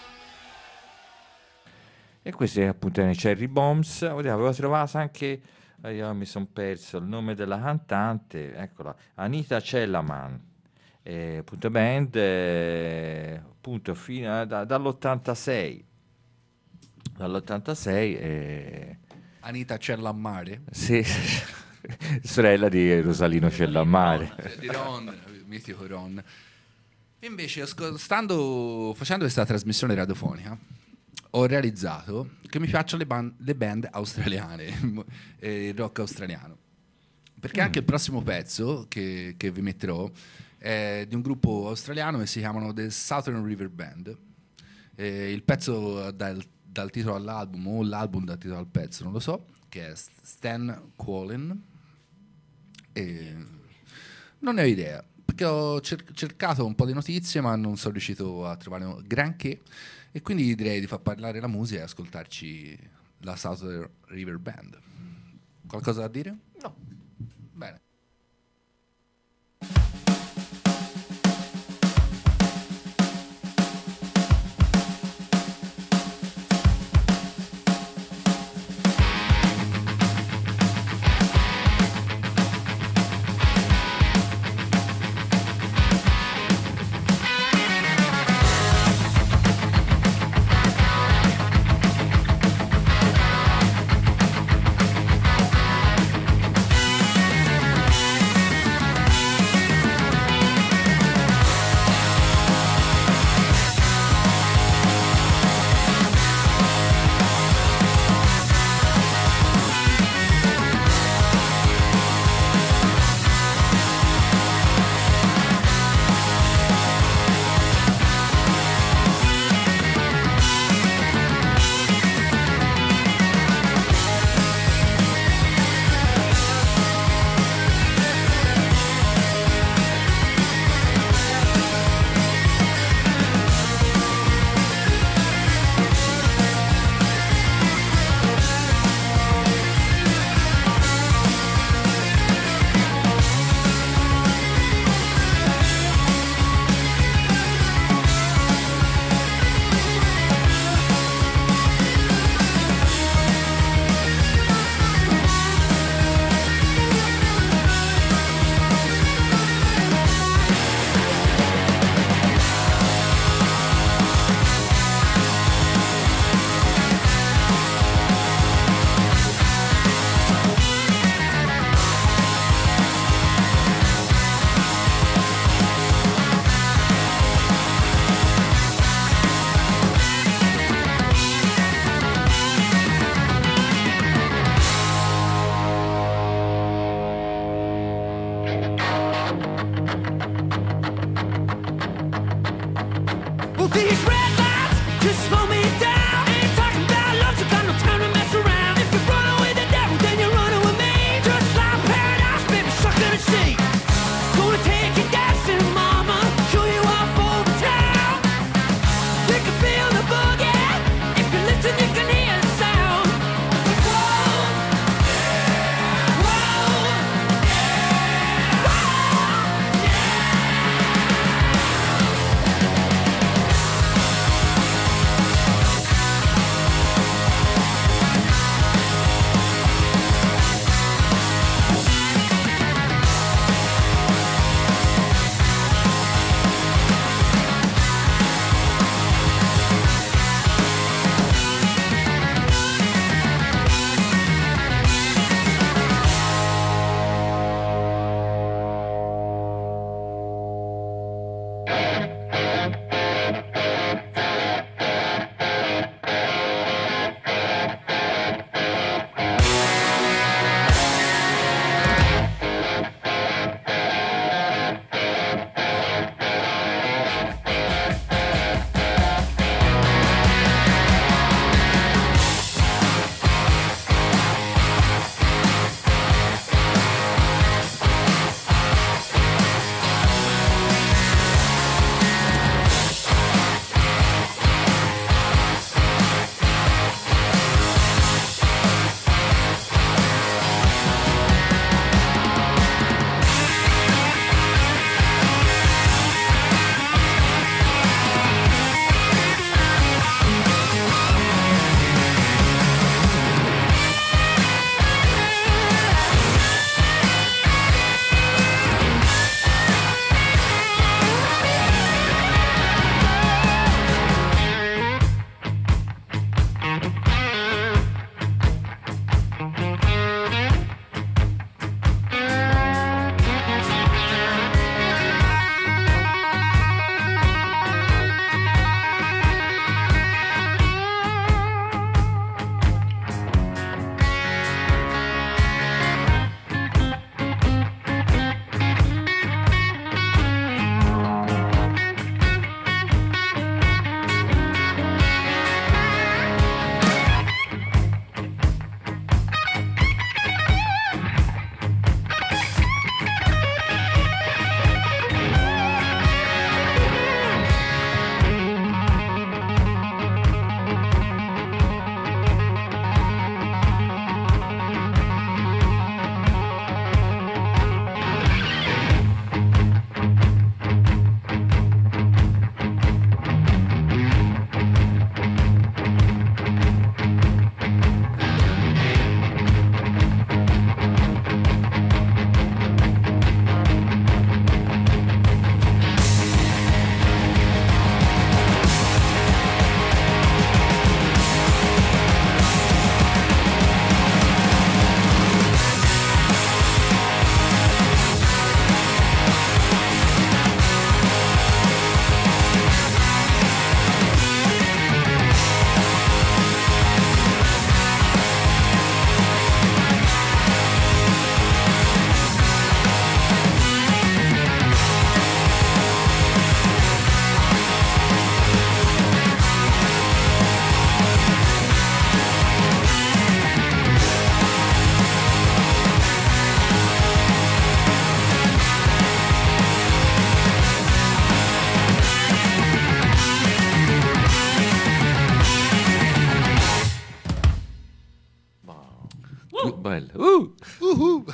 E questi appunto erano i Cherry Bombs. Oddio, avevo trovato anche, eh, io mi sono perso il nome della cantante, eccola, Anita Cellaman. Eh, appunto band eh, appunto fino a, da, dall'ottantasei dall'ottantasei eh, Anita Cellammare, sì, sorella di Rosalino Cellammare, di Ron, mitico Ron. Invece, ascol- stando facendo questa trasmissione radiofonica, ho realizzato che mi piacciono le, ban- le band australiane, eh, il rock australiano, perché Mm. anche il prossimo pezzo che, che vi metterò è di un gruppo australiano che si chiamano The Southern River Band. Eh, il pezzo dal, dal titolo all'album, o l'album dal titolo al pezzo, non lo so, che è Stan Quolin. E non ne ho idea, perché ho cer- cercato un po' di notizie, ma non sono riuscito a trovare granché, e quindi direi di far parlare la musica e ascoltarci la Southern River Band. Qualcosa da dire? No. Bene. These red lights just slow me down. Ain't talking about love, so got no time to mess around. If you're running with the devil, then you're running with me. Just like paradise, baby, sucker to see. Gonna take you dancing, mama, show you off over town. You can feel the boogie. If you listen, you can hear the sound. Whoa, whoa, whoa, yeah.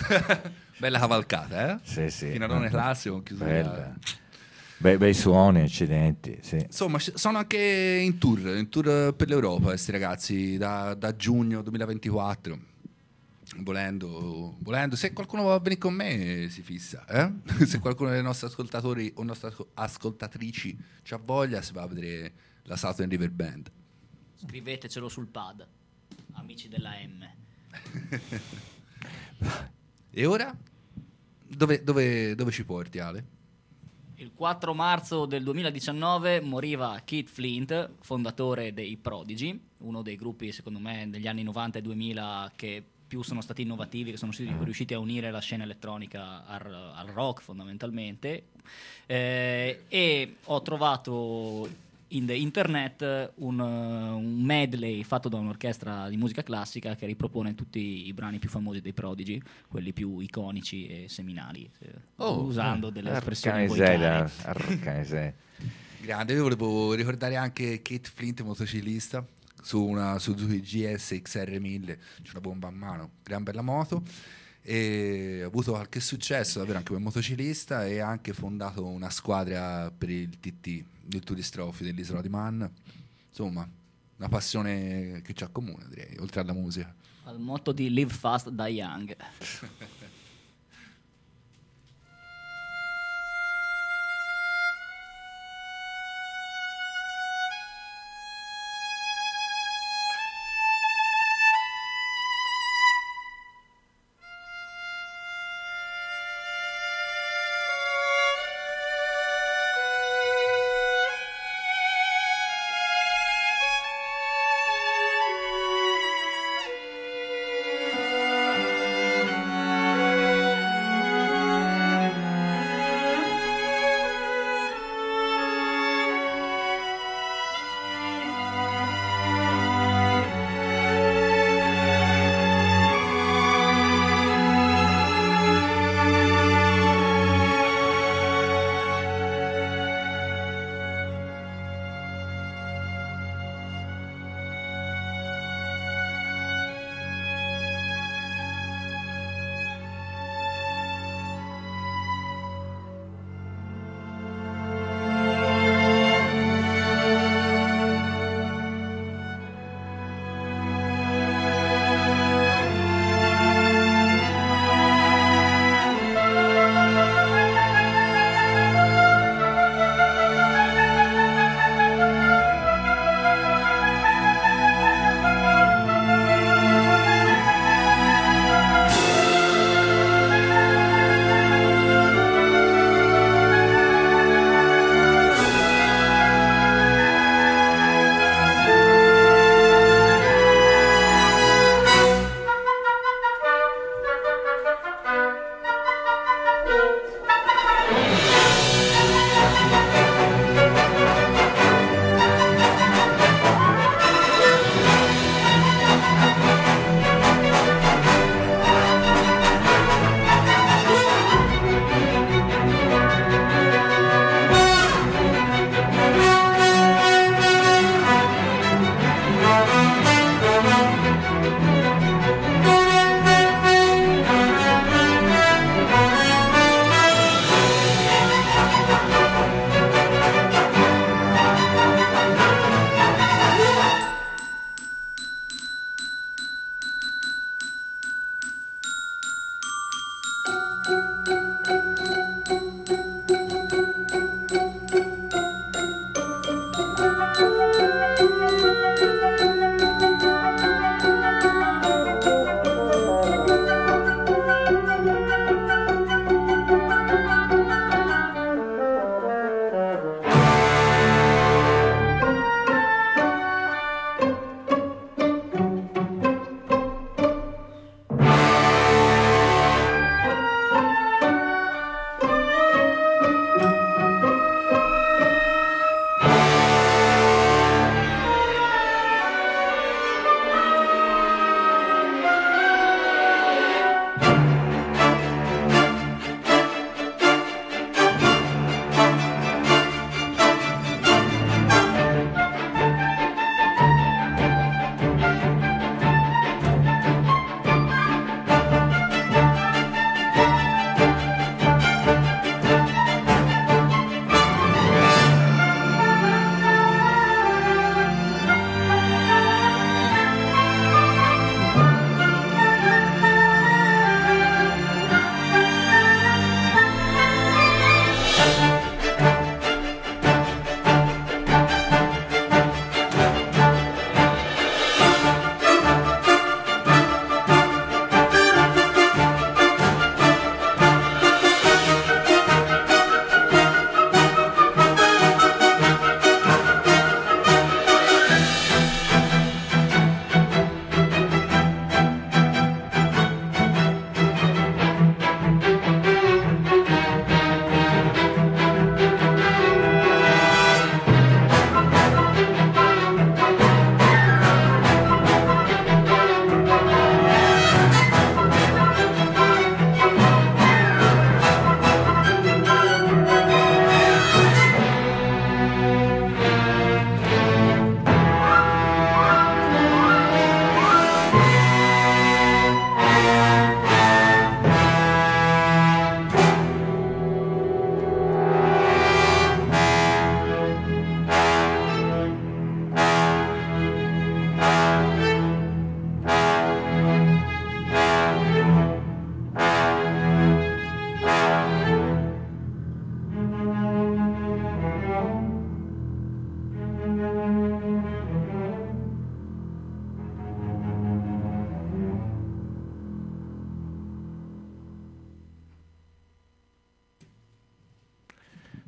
Bella cavalcata, eh? Sì, sì. Fino a non classico, chiusura. Bella. Be- bei suoni, accidenti, sì. Insomma, c- sono anche in tour, in tour per l'Europa questi ragazzi da, da giugno duemilaventiquattro. Volendo, volendo, se qualcuno vuole venire con me si fissa, eh? Se qualcuno dei nostri ascoltatori o nostre asco- ascoltatrici c'ha voglia, si va a vedere la Southern River Band. Scrivetecelo sul pad, amici della M. E ora? Dove, dove, dove ci porti, Ale? Il quattro marzo del duemiladiciannove moriva Keith Flint, fondatore dei Prodigy, uno dei gruppi secondo me negli anni novanta e duemila che più sono stati innovativi, che sono riusciti a unire la scena elettronica al, al rock fondamentalmente, eh, e ho trovato in internet un, un medley fatto da un'orchestra di musica classica che ripropone tutti i brani più famosi dei Prodigy, quelli più iconici e seminali, Oh, usando eh, delle arca espressioni miseria, volgari. arca miseria. Grande, io volevo ricordare anche Keith Flint, motociclista, su una Suzuki G S X R mille, c'è una bomba a mano, gran bella moto, e ha avuto qualche successo davvero anche come motociclista e ha anche fondato una squadra per il T T, il Tourist Trophy dell'isola di Man. Insomma, una passione che ci accomuna, direi, oltre alla musica. Al motto di Live Fast, Die Young. Thank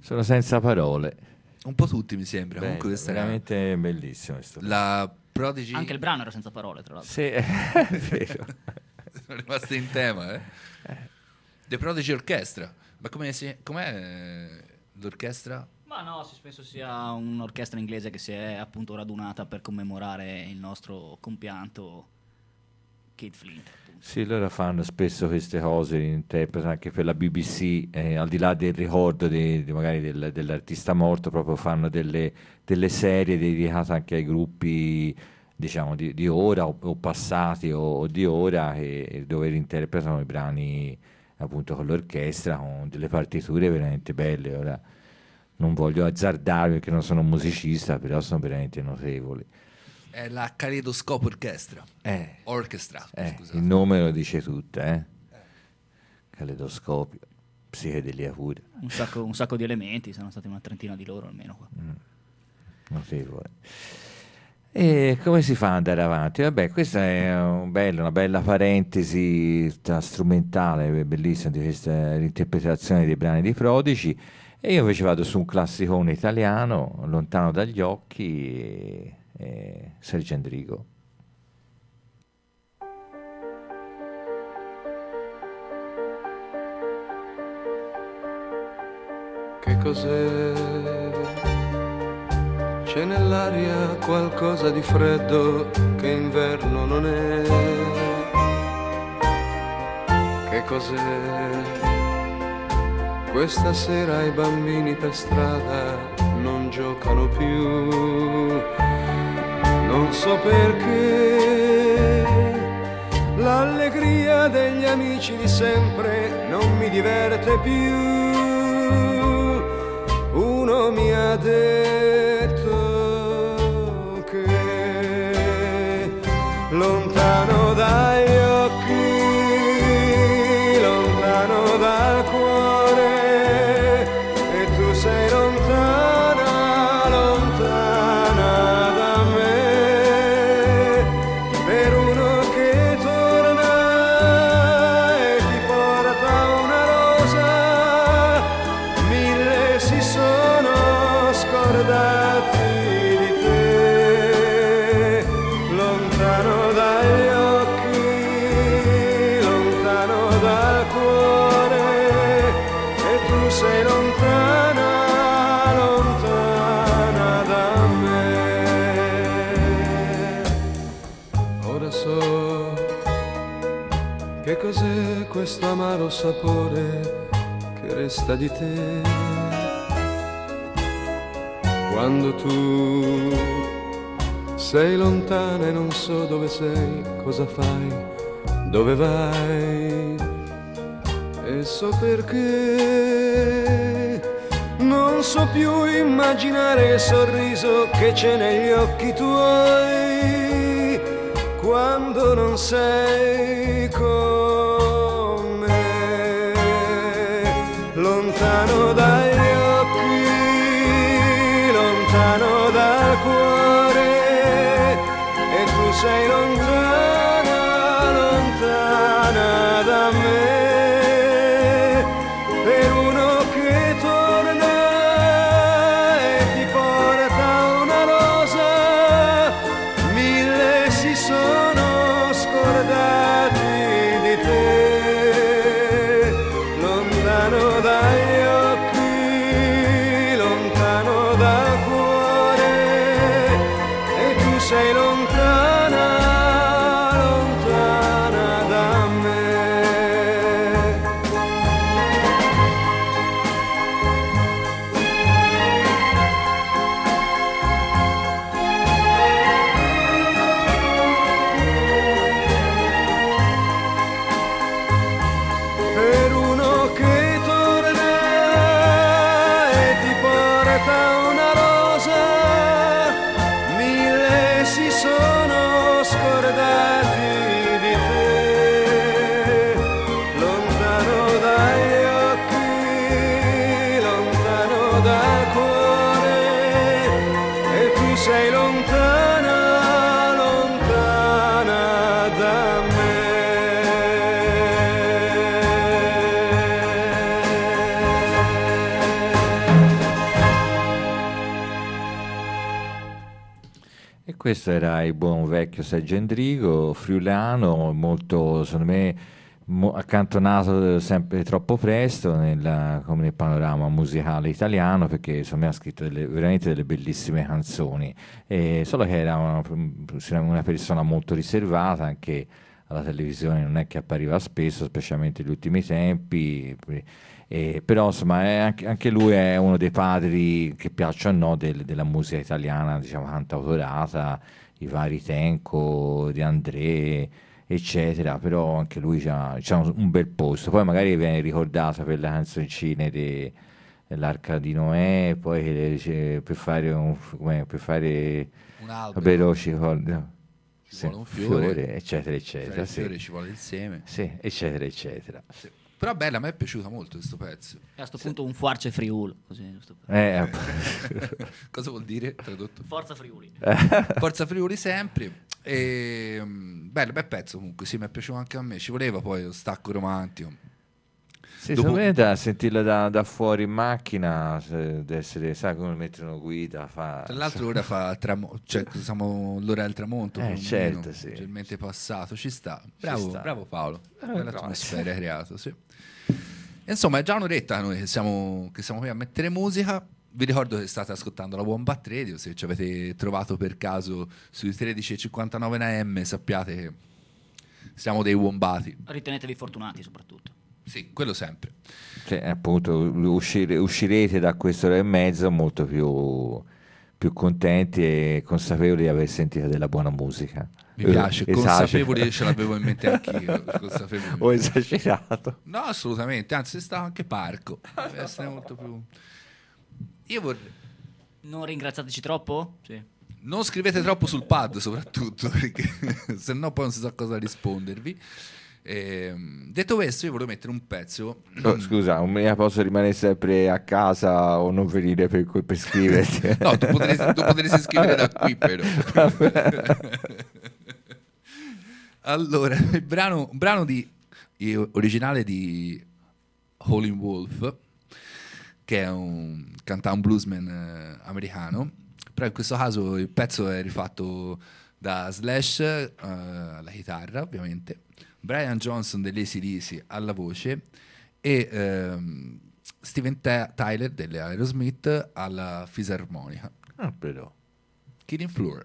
sono senza parole. Un po' tutti mi sembra. Bello, Comunque questa veramente era... bellissimo. La Prodigy... Anche il brano era senza parole, tra l'altro. Sì, è vero. Sono rimasto in tema, eh. The Prodigy Orchestra. Ma come si... com'è eh, l'orchestra? Ma no, si- penso sia un'orchestra inglese che si è appunto radunata per commemorare il nostro compianto Kid Flint. appunto. Sì, loro fanno spesso queste cose, interpretano anche per la B B C, eh, al di là del ricordo di, di magari del- dell'artista morto, proprio fanno delle, delle serie dedicate anche ai gruppi, diciamo, di, di ora o, o passati o, o di ora, e, dove interpretano i brani appunto con l'orchestra, con delle partiture veramente belle. Ora non voglio azzardarmi perché non sono un musicista, però sono veramente notevoli. È la Kaleidoscope Orchestra. Eh, Orchestra, eh, scusate. il nome lo dice tutto, eh? Caleidoscopio, psichedelia pure, Un sacco, un sacco di elementi, sono stati una trentina di loro almeno qua. notevole. E come si fa ad andare avanti? Vabbè, questa è un bello- una bella parentesi tra strumentale, be- bellissima, di questa interpretazione dei brani di Prodigy. E io invece vado su un classicone italiano, Lontano dagli occhi, e, e Sergio Endrigo. Che cos'è? C'è nell'aria qualcosa di freddo che inverno non è. Che cos'è? Questa sera i bambini per strada non giocano più. Non so perché l'allegria degli amici di sempre non mi diverte più. Uno mi ha detto che lontano dagli occhi, lontano dal cuore, e tu sei lontana, lontana da me, per uno che torna e ti porta una rosa. Mille si sono scordati di te, lontano dagli occhi, lontano dal cuore, e tu sei lontana, lontana da me. Ora so che cos'è questo amaro sapore che resta di te, quando tu sei lontana e non so dove sei, cosa fai, dove vai, e so perché non so più immaginare il sorriso che c'è negli occhi tuoi quando non sei con me, lontano dagli occhi, lontano dal cuore, e tu sei lontana, lontana da me, per uno che torna e ti porta una rosa. Mille si sono scordati di te, lontano dagli occhi, lontano dal cuore, e tu sei lontana, lontana da me. Per uno che torna e ti porta una rosa. Mille si sono scordati di te, lontano dagli occhi, lontano dal cuore, e tu sei lontana, lontana da me. questo era il buon vecchio Sergio Endrigo, friulano, molto, secondo me, mo- accantonato sempre troppo presto nella- come nel panorama musicale italiano, perché insomma ha scritto delle- veramente delle bellissime canzoni, e solo che era una, una persona molto riservata, anche alla televisione non è che appariva spesso, specialmente negli ultimi tempi. Eh, però insomma è anche, anche lui è uno dei padri che piacciono o no del- della musica italiana, diciamo cantautorata, i vari Tenco, De André, eccetera, però anche lui c'ha, c'ha un, un bel posto, poi magari viene ricordato per le canzoncine de- dell'Arca di Noè, poi che dice, per fare un, come, per fare Un albero. veloci con- Ci sì, vuole un fiore, eccetera per eccetera, il sì. fiore ci vuole il seme. Sì, eccetera eccetera. Sì. Però bella, a me è piaciuta molto questo pezzo. E a sto punto un Fuarce Friul. Così, giusto per- Eh, Cosa vuol dire tradotto? Forza Friuli. Forza Friuli sempre. E, mm, bello, bel pezzo comunque, sì, mi è piaciuto anche a me. Ci voleva poi lo stacco romantico. Sì, Dopo- secondo me da sentirla da, da fuori in macchina, se- deve essere, sai come mettono guida, fa... Tra l'altro ora fa tramo- cioè, siamo l'ora del tramonto, Eh, più o certo, meno, sì. leggermente passato, ci sta. Bravo, sta. bravo Paolo. Eh, Bella grazie. atmosfera hai creato, sì. E insomma, è già un'oretta noi che siamo, che siamo qui a mettere musica. Vi ricordo che state ascoltando la Wombat Radio, se ci avete trovato per caso sui tredici e cinquantanove in A M, sappiate che siamo dei wombati. Ritenetevi fortunati soprattutto. Sì, quello sempre. Cioè, appunto, uscire- uscirete da quest'ora e mezza molto più, più contenti e consapevoli di aver sentito della buona musica. Mi piace, Eh, consapevoli, esagero. ce l'avevo in mente anch'io. consapevoli. Ho esagerato. No, assolutamente, anzi è stato anche parco. Deve essere molto più... Io vorrei... Non ringraziateci troppo? Sì. Non scrivete troppo sul pad soprattutto, perché se no poi non si sa cosa rispondervi. Ehm, detto questo, io volevo mettere un pezzo. Oh, scusa, un mese posso rimanere sempre a casa o non venire per, per scriverti? No, tu potresti, tu potresti scrivere da qui però. Allora, il brano, un brano di, originale di Howlin' Wolf, che è un cantante, un bluesman eh, americano, però in questo caso il pezzo è rifatto da Slash eh, alla chitarra, ovviamente, Brian Johnson dell'A C D C alla voce e ehm, Steven Ta- Tyler delle Aerosmith alla fisarmonica. Ah, però. Killing Floor.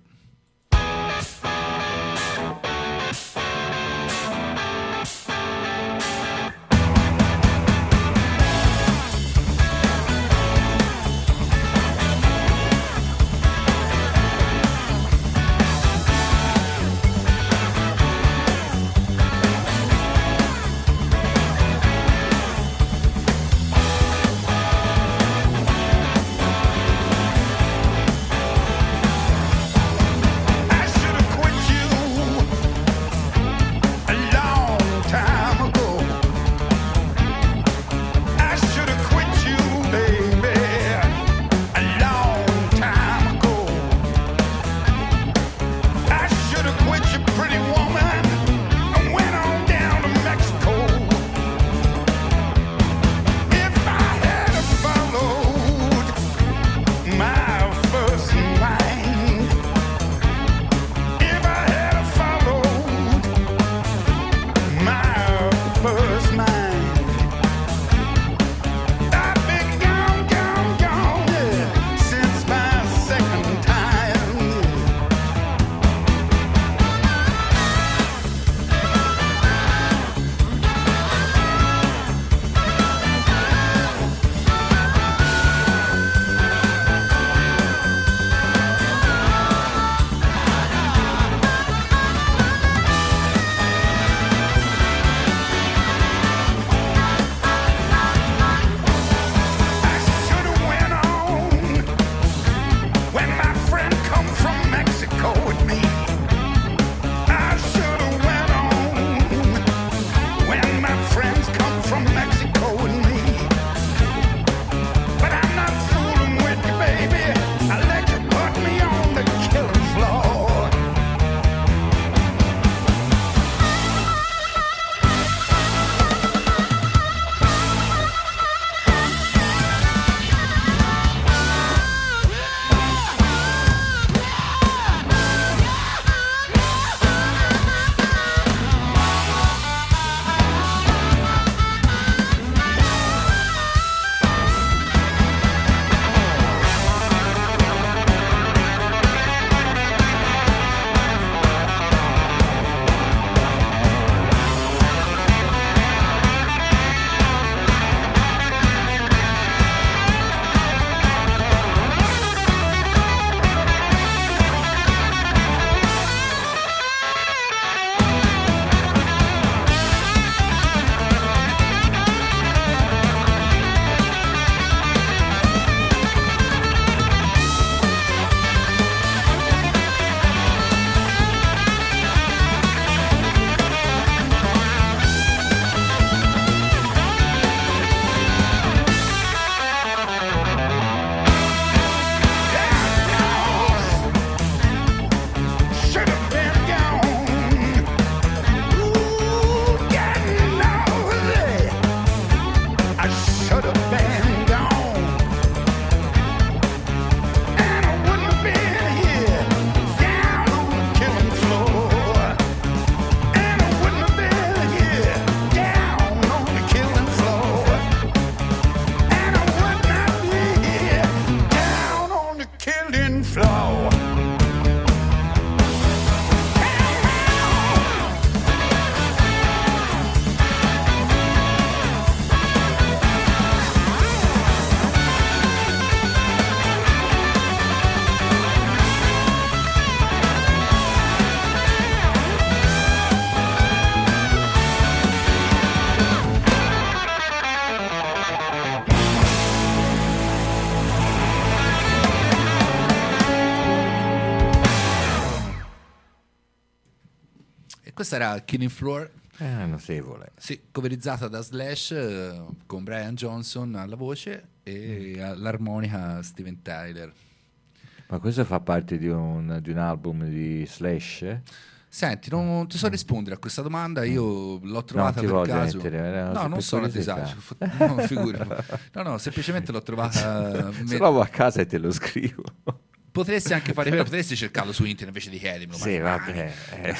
Thank questa era Killing Floor. Eh, notevole. Sì, coverizzata da Slash eh, con Brian Johnson alla voce e Mm. all'armonica Steven Tyler. Ma questo fa parte di un, di un album di Slash? Senti, non ti so rispondere a questa domanda, io l'ho trovata ti per voglio caso. mettere, era No, per non sono a curiosità. disagio. Fu- No, figurati. No, no, semplicemente l'ho trovata. Se me- lo a casa e te lo scrivo. Potresti anche fare quello, potresti cercarlo su internet invece di chiedermelo. Sì, ma- vabbè.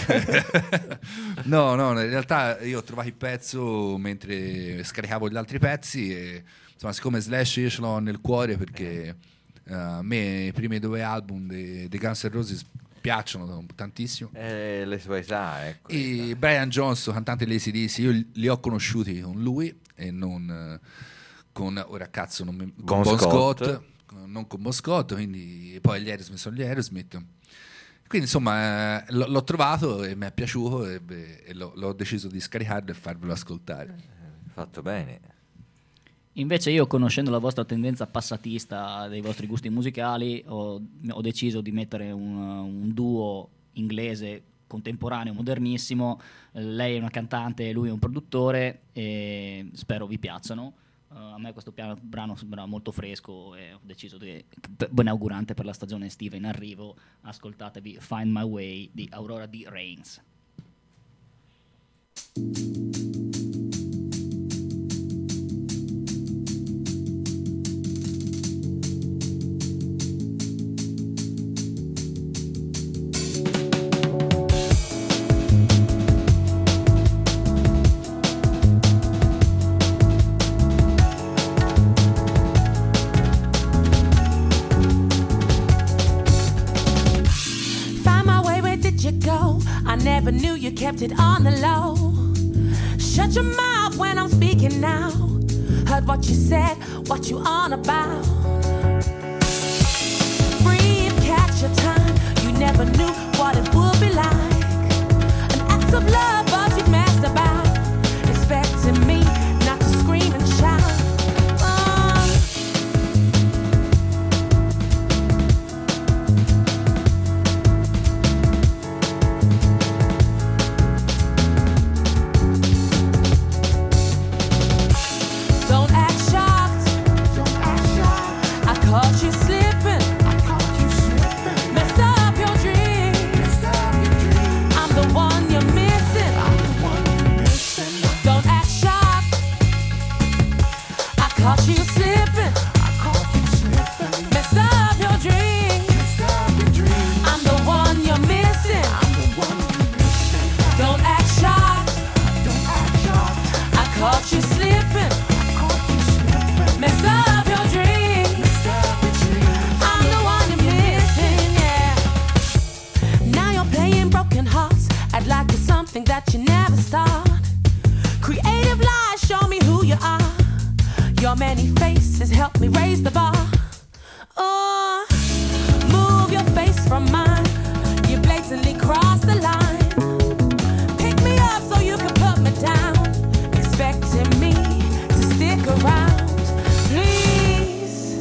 No, no, in realtà io ho trovato il pezzo mentre scaricavo gli altri pezzi e insomma, siccome Slash io ce l'ho nel cuore perché eh, a me i primi due album dei dei Guns N' Roses piacciono tantissimo. Eh, le sue età, ecco. E Brian Johnson, cantante degli A C D C, io li ho conosciuti con lui e non eh, con, ora cazzo, non mi, con Bon Bon Scott. Scott, con- non con Bon Scott, quindi poi gli Aerosmith sono gli Aerosmith. Quindi insomma eh, l'ho, l'ho trovato e mi è piaciuto e, beh, e l'ho, l'ho deciso di scaricarlo e farvelo ascoltare. Fatto bene. Invece io, conoscendo la vostra tendenza passatista dei vostri gusti musicali, ho, ho deciso di mettere un, un duo inglese contemporaneo, modernissimo. Lei è una cantante, lui è un produttore e spero vi piacciono. Uh, a me questo piano, brano sembra molto fresco e ho deciso di benaugurante per la stagione estiva in arrivo. Ascoltatevi Find My Way di Aurora D. Reigns. Find my way, where did you go? I never knew you kept it on the low. Shut your mouth when I'm speaking now. Heard what you said, what you on about. Breathe, catch your time. You never knew what it would be like. An act of love, but you've messed about. Expecting me not to scream and shout. Oh. Don't act shocked. I caught you slipping. Messed up your dreams. I'm the one you're missing. Don't act shocked. I caught you slipping. Messed up your dreams. I'm the one you're missing. Don't act shocked. I caught you slipping. Messed up your dreams. I'm the one you're missing, yeah. Now you're playing broken hearts. Act like it's something that you never start. Creative lies, show me who you are. Your many faces help me raise the bar. Oh, move your face from mine. You blatantly crossed the line. Pick me up so you can put me down. Expecting me to stick around. Please.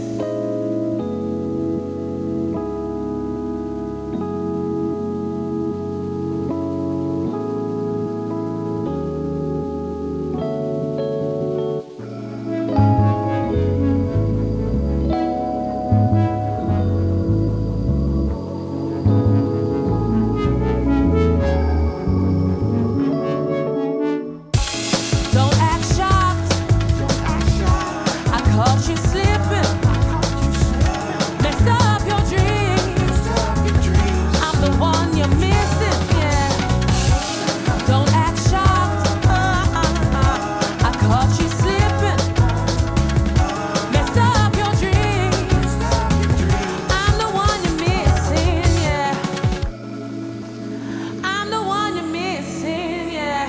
Don't act shocked. I caught you slipping. Messed up your dreams. I'm the one you're missing, yeah. Don't act shocked. I caught you slipping. Messed up your dreams. I'm the one you're missing, yeah. I'm the one you're missing, yeah.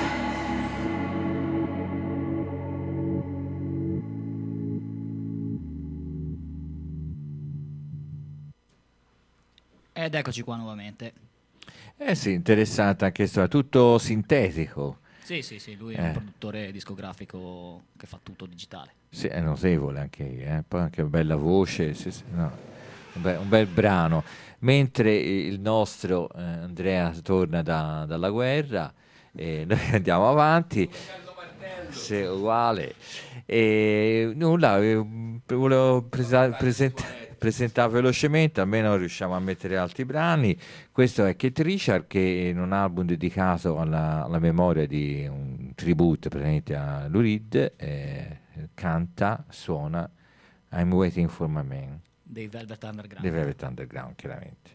Ed eccoci qua nuovamente. Eh sì, interessante anche questo, è tutto sintetico. Sì, sì, sì, lui è Eh. un produttore discografico che fa tutto digitale. Sì, è notevole anche, eh? Poi anche una bella voce, sì, sì, no. un, bel, un bel brano. Mentre il nostro eh, Andrea torna da- dalla guerra E noi andiamo avanti. Se uguale. E nulla, eh, volevo presa- presenta- presentare velocemente, almeno riusciamo a mettere altri brani. Questo è Keith Richards, che in un album dedicato alla, alla memoria di un tributo praticamente a Lou Reed, eh, canta, suona I'm Waiting for My Man Dei Velvet Underground. dei Velvet Underground, chiaramente.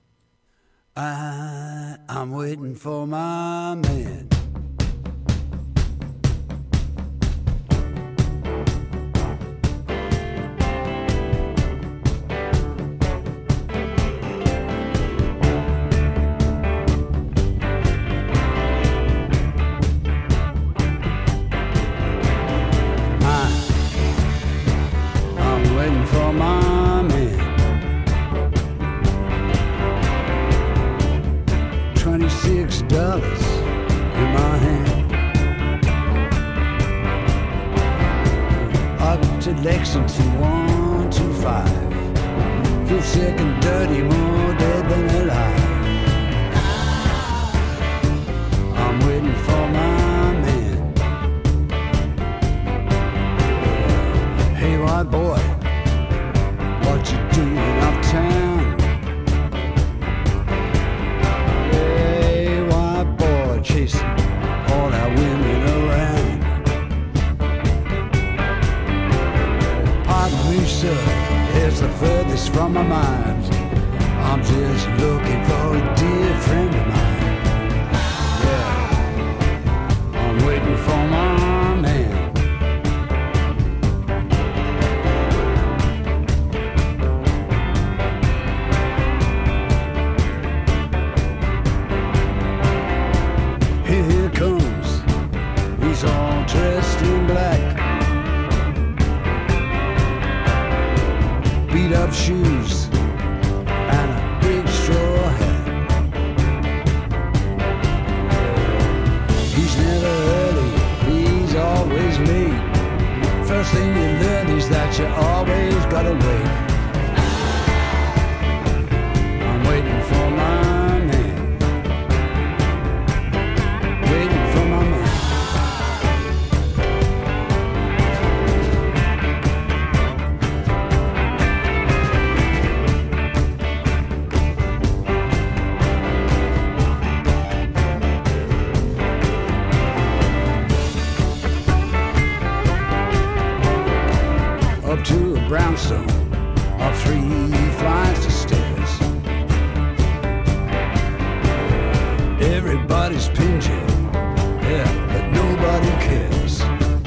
I, I'm waiting for my man. For my man, twenty-six dollars in my hand. Up to Lexington, one two five. Feel sick and dirty, more dead than alive. I'm waiting for my man. Hey, white boy, what you doing uptown? Hey, white boy, chasing all our women around. Pardon me, sir, it's the furthest from my mind. I'm just looking for a dear friend of mine. Yeah, I'm waiting for my man. Here comes, he's all dressed in black, beat up shoes and a big straw hat. He's never early, he's always late. First thing you learn is that you always gotta wait. I'm waiting for my man. Waiting for my man. Up to a brownstone, up three flights of stairs. Everybody's pinching, yeah, but nobody cares.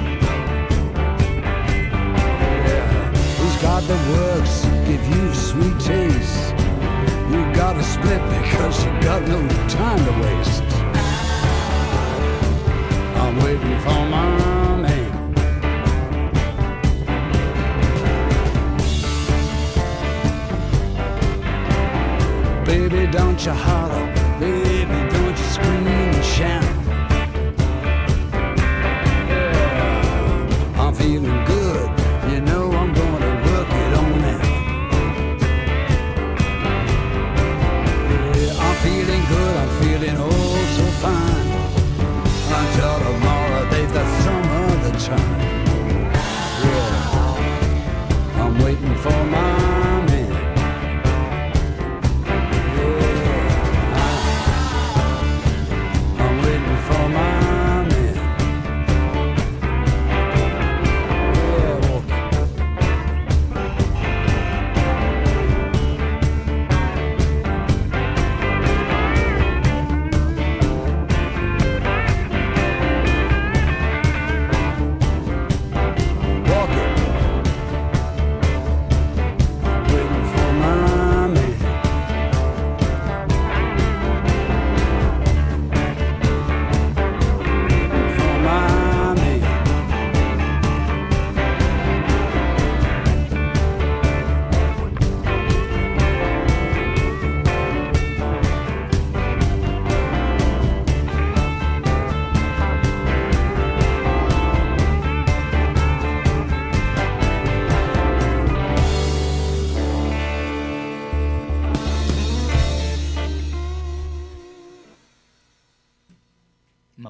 Yeah, he's got the works, give you sweet taste. You gotta split because you got no time to waste. I'm waiting for my man. Baby, don't you holler, baby, don't you scream and shout. Yeah, I'm feeling good, you know I'm gonna work it on out. Yeah, I'm feeling good, I'm feeling oh so fine. Until tomorrow, they've got some other time. Yeah, I'm waiting for my man.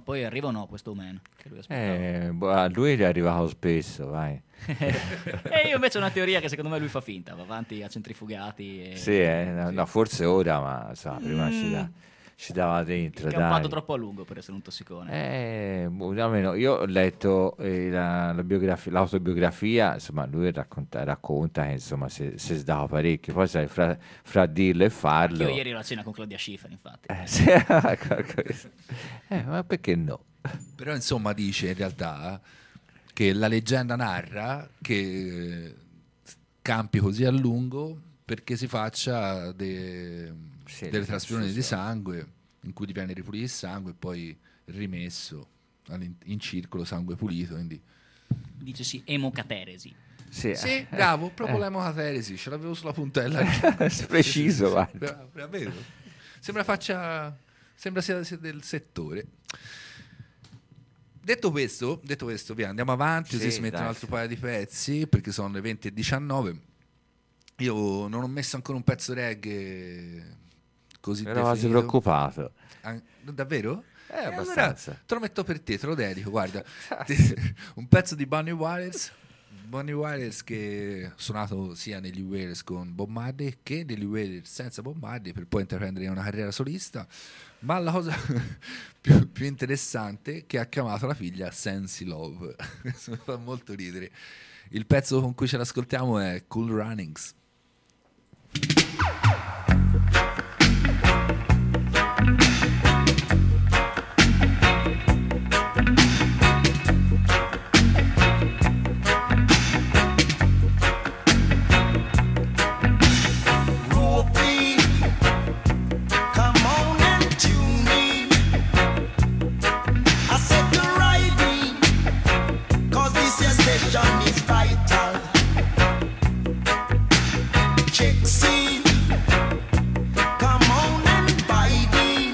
ma poi arriva o no questo man? Che lui aspettava. Eh, boh, a lui è arrivato spesso, vai. E io invece ho una teoria che secondo me lui fa finta, va avanti a centrifugati. E... Sì, eh, no, no, forse ora, ma sa, prima Mm. ci, da, ci dava dentro. È campato dai. troppo a lungo per essere un tossicone. Eh, boh, almeno io ho letto eh, la, la biografia, l'autobiografia, insomma lui racconta, racconta che insomma si, si sdava parecchio, poi sai, fra, fra dirlo e farlo. Io ieri ero a cena con Claudia Schiffer, infatti. Eh, sì, eh, ma perché no? Però insomma dice in realtà che la leggenda narra che campi così a lungo perché si faccia de- Sì, delle le trasfusioni di trasfusioni. sangue in cui ti viene ripulito il sangue e poi rimesso all'in- in circolo sangue pulito, quindi Dice sì, emocateresi. Sì, sì, eh, bravo, proprio eh. l'emocateresi, ce l'avevo sulla puntella. Preciso, guarda. Bravo, bravo. Sembra faccia, sembra sia sia del settore. Detto questo, detto questo, via, andiamo avanti, così Sì, si mettono un dai. altro paio di pezzi, perché sono le venti e diciannove. Io non ho messo ancora un pezzo reggae così Ero quasi definito. preoccupato. An- davvero? Eh, E allora abbastanza. te lo metto per te, te lo dedico, guarda. Un pezzo di Bunny Wilders. Bunny Wilders che ha suonato sia negli Wailers con Bob Marley che negli Wailers senza Bob Marley per poi intraprendere una carriera solista. Ma la cosa più, più interessante è che ha chiamato la figlia Sensi Love. Questo mi fa molto ridere. Il pezzo con cui ce l'ascoltiamo è Cool Runnings. Ropey, come on and tune me. I said to riding, 'cause this your station is vital. Check scene, come on and biding.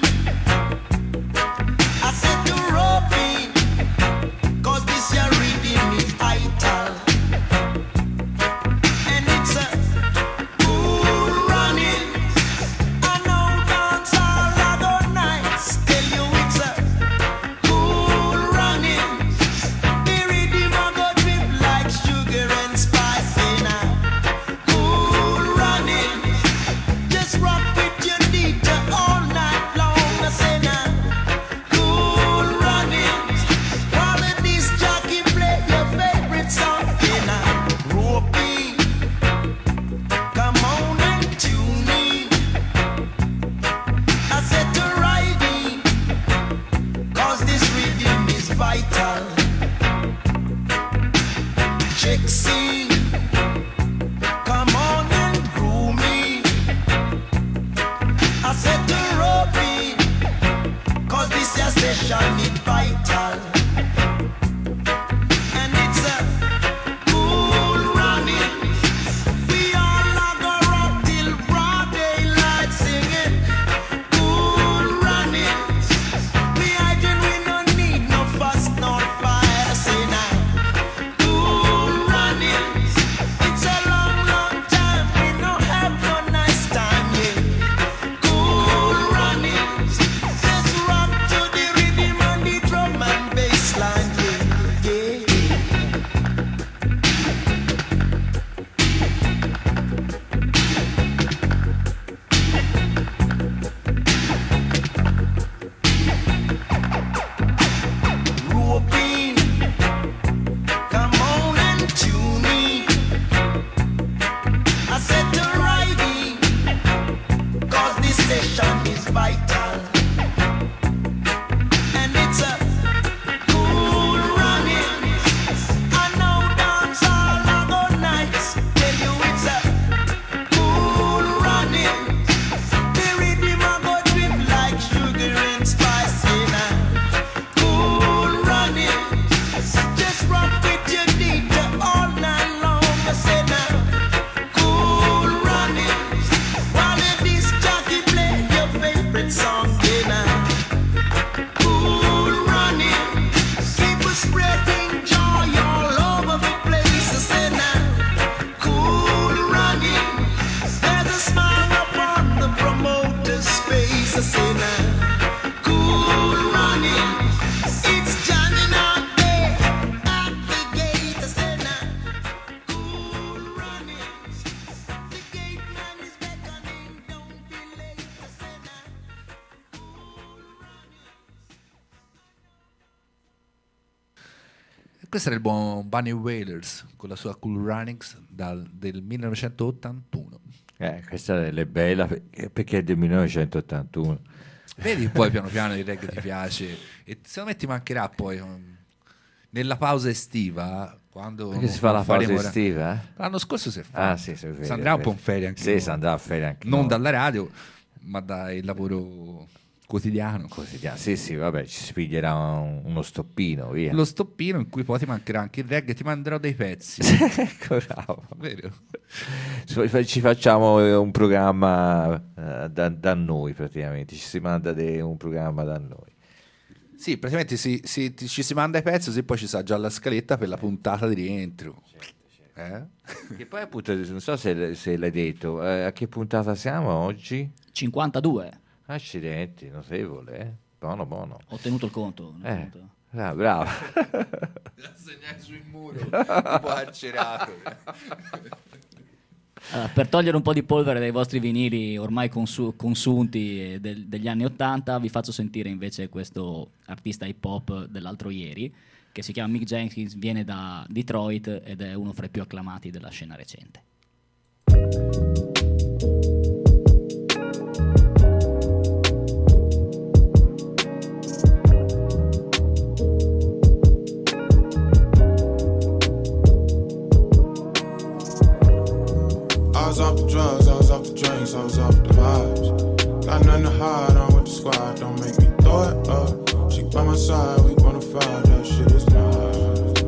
I said to ropey, 'cause this your rhythm is vital. And it's a cool running. I know dance all other nights. Tell you it's a cool running. The rhythm a go drip like sugar and spice in a cool running. Questo era il buon Bunny Wailers con la sua Cool Runnings dal, del millenovecentottantuno. Eh, questa è bella perché, perché è del millenovecentottantuno. Vedi, poi piano piano il reggae ti piace e secondo me ti mancherà poi um, nella pausa estiva, quando perché si fa la pausa faremo- estiva? Eh? L'anno scorso si è fatto. Ah, sì, sì, si andrà un po' in ferie anche Sì, noi. si andrà a ferie anche non noi. dalla radio, ma dal lavoro quotidiano. Quotidiano. Sì, sì, vabbè, ci si piglierà un- uno stoppino, via. Lo stoppino in cui poi ti mancherà anche il reggae, ti manderò dei pezzi. Ecco, bravo. Vero? Ci ci facciamo eh, un programma eh, da, da noi praticamente, ci si manda de- un programma da noi. Sì, praticamente si, si- ti- ci si manda i pezzi così poi ci sa già la scaletta per la puntata di rientro. Eh? Che poi appunto, non so se, se l'hai detto, eh, a che puntata siamo oggi? cinquantadue. Accidenti, notevole, eh? Buono, buono. Ho tenuto il conto. ne ho Eh, tenuto. ah, bravo. La segnai sul muro, tipo arcerato. Allora, per togliere un po' di polvere dai vostri vinili ormai consu- consunti eh, del- degli anni ottanta, vi faccio sentire invece questo artista hip hop dell'altro ieri, che si chiama Mick Jenkins, viene da Detroit ed è uno fra i più acclamati della scena recente. I was off the drugs, I was off the drinks, I was off the vibes. Got nothing to hide, I'm with the squad, don't make me throw it up. She by my side, we wanna fight, that shit is nice.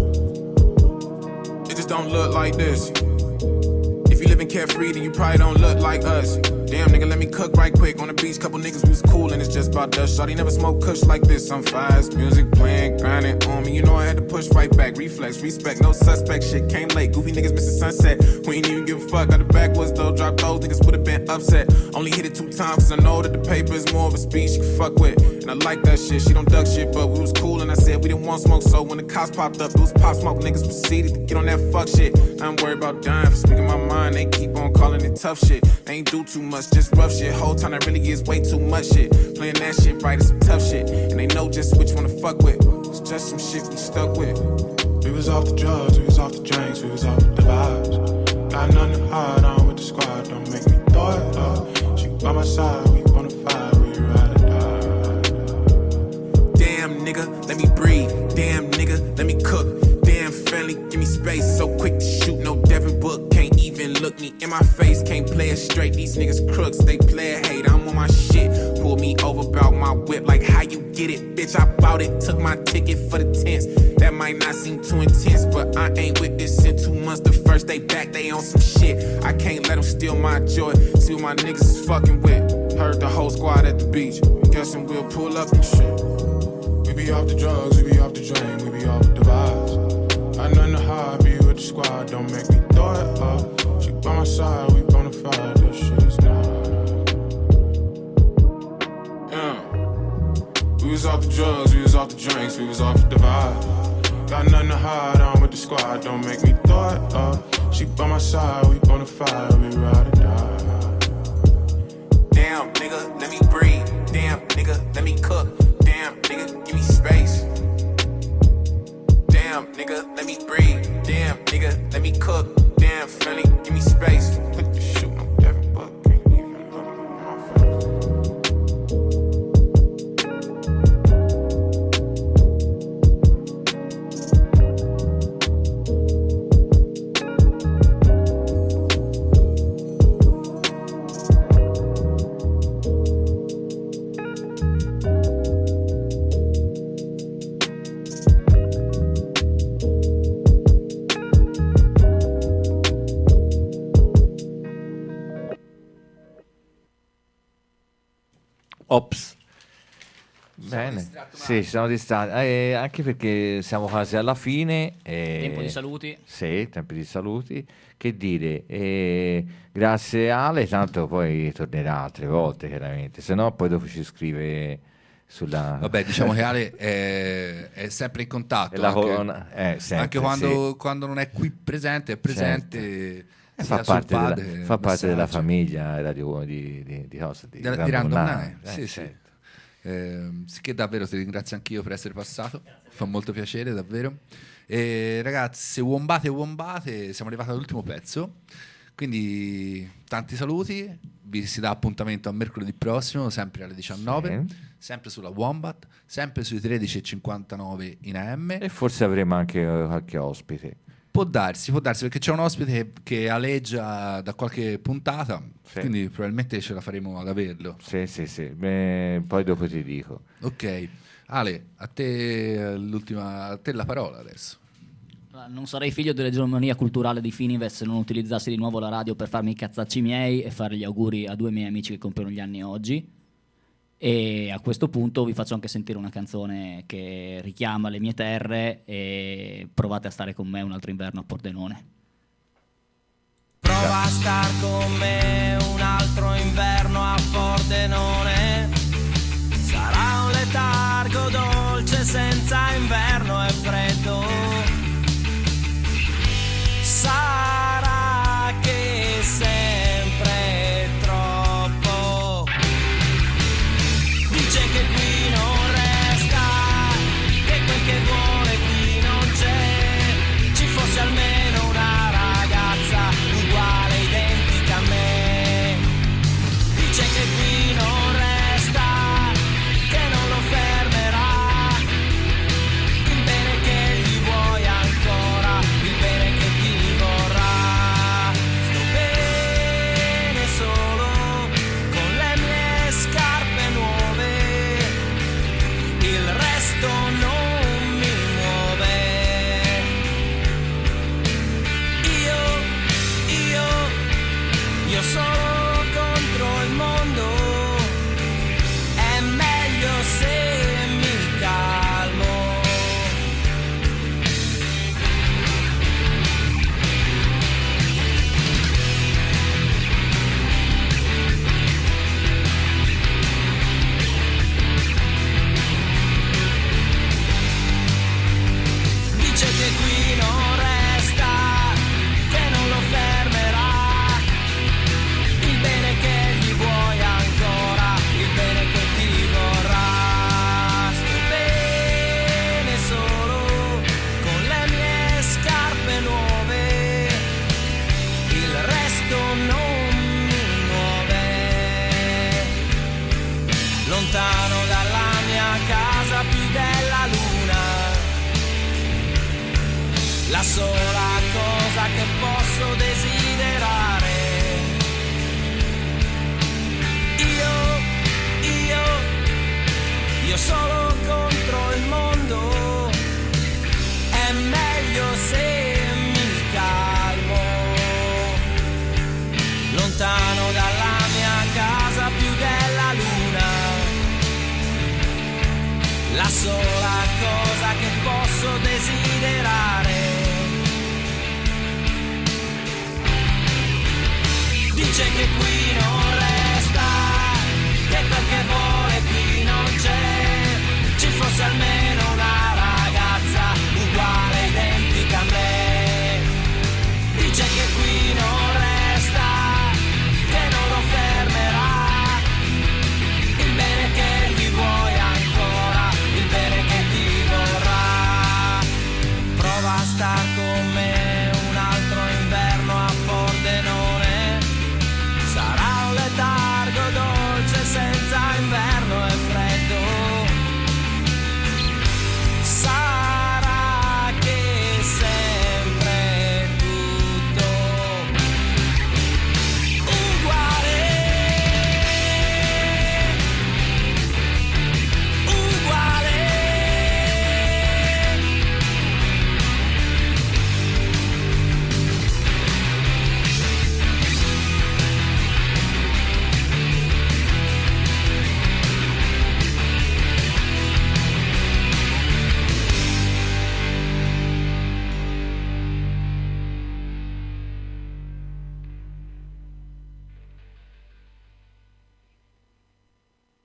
It just don't look like this. If you living carefree, then you probably don't look like us. Damn, nigga, let me cook right quick. On the beach, couple niggas, we was cool, and it's just about dust. Shawty never smoked kush like this. I'm fast, music playing, grinding on me. You know I had to push right back. Reflex, respect, no suspect. Shit came late. Goofy niggas missing sunset. We ain't even give a fuck. Got the backwoods though. Drop those niggas would've been upset. Only hit it two times, cause I know that the paper is more of a speed she can fuck with. And I like that shit. She don't duck shit, but we was cool, and I said we didn't want smoke. So when the cops popped up, it was pop smoke. Niggas proceeded to get on that fuck shit. I'm worried about dying for speaking my mind. They keep on calling it tough shit. They ain't do too much, just rough shit. Whole time that really is way too much shit. Playing that shit right is some tough shit. And they know just which one to fuck with. It's just some shit we stuck with. We was off the drugs, we was off the drinks, we was off the vibes. Got nothing to hide, on with the squad, don't make me throw it up. She by my side, we wanna fight, we ride or die. Damn nigga, let me breathe. Damn nigga, let me cook. Damn friendly, give me space. So quick to shoot, no Devin Book. Can't even look me in my face. Can't play it straight, these niggas crooks. They play a hate, I'm on my shit. Pull me over, bout my whip. Like how you get it, bitch, I bought it. Took my ticket for the tents. That might not seem too intense, but I ain't with this in two months. The first day back, they on some shit. I can't let them steal my joy. See what my niggas is fucking with. Heard the whole squad at the beach. Guessing we'll pull up and shit. We be off the drugs, we be off the drain, we be off the vibes. I nothing to hide, be with the squad, don't make me throw it up. She by my side, we bona fide, that shit is nice. Yeah. We was off the drugs, we was off the drinks, we was off the vibe. Got nothing to hide, I'm with the squad, don't make me throw it up. She by my side, we bona fide, we ride or die. Damn, nigga, let me breathe. Damn, nigga, let me cook. Damn, nigga, give me space. Damn, nigga, let me breathe. Damn, nigga, let me cook. Damn, friendly, give me space. Put the shoot on every book. Can't even look at my face. Ops. Bene, sì, ci siamo distratti, eh, anche perché siamo quasi alla fine. eh, Tempo di saluti. Sì, tempo di saluti. Che dire, eh, grazie Ale, tanto poi tornerà altre volte chiaramente, se no poi dopo ci scrive sulla... Vabbè, diciamo che Ale è, è sempre in contatto, È la anche, colonna- eh, sempre, anche quando, sì. quando non è qui presente, è presente. Eh, sia fa sul parte, pad della, che fa parte della messaggio. famiglia radio di, di, di, cosa, di Della- di Random Random Nine. Nine, Eh, sì, sì. certo. Eh, che davvero ti ringrazio anch'io per essere passato, fa molto piacere davvero. E ragazzi, Wombate Wombate, siamo arrivati all'ultimo pezzo, quindi tanti saluti, vi si dà appuntamento a mercoledì prossimo sempre alle diciannove, sì. Sempre sulla Wombat, sempre sui tredici e cinquantanove in A M, e forse avremo anche uh, qualche ospite. Può darsi, può darsi, perché c'è un ospite che aleggia da qualche puntata, sì. Quindi probabilmente ce la faremo ad averlo. Sì, sì, sì. Beh, poi dopo ti dico. Ok, Ale, a te l'ultima, a te la parola adesso. Non sarei figlio dell'egemonia culturale di Fininvest se non utilizzassi di nuovo la radio per farmi i cazzacci miei e fare gli auguri a due miei amici che compiono gli anni oggi. E a questo punto vi faccio anche sentire una canzone che richiama le mie terre e provate a stare con me un altro inverno a Pordenone. Prova a star con me un altro inverno a Pordenone. Sarà un letargo dolce senza inverno e freddo. Sarà che sempre troppo. Dice che qui non resta, che quel che vuole qui non c'è. Ci fosse almeno una ragazza uguale, identica a me. Dice che qui non resta, che non lo fermerà. Il bene che gli vuoi ancora, il bene che ti vorrà. Sto bene solo con le mie scarpe nuove, il resto non mi muove. Io, io, io sono contro il mondo, è meglio se mi calmo. Dice che qui non resta, che non lo fermerà. Il bene che gli vuoi ancora, il bene che ti vorrà. Sto bene solo con le mie scarpe nuove, il resto non mi muove. Lontano dalla mia casa più della luna, la sola cosa che posso desiderare. Io, io, io solo contro il mondo, è meglio se mi calmo. Lontano dalla mia casa più della luna, la sola cosa che posso desiderare.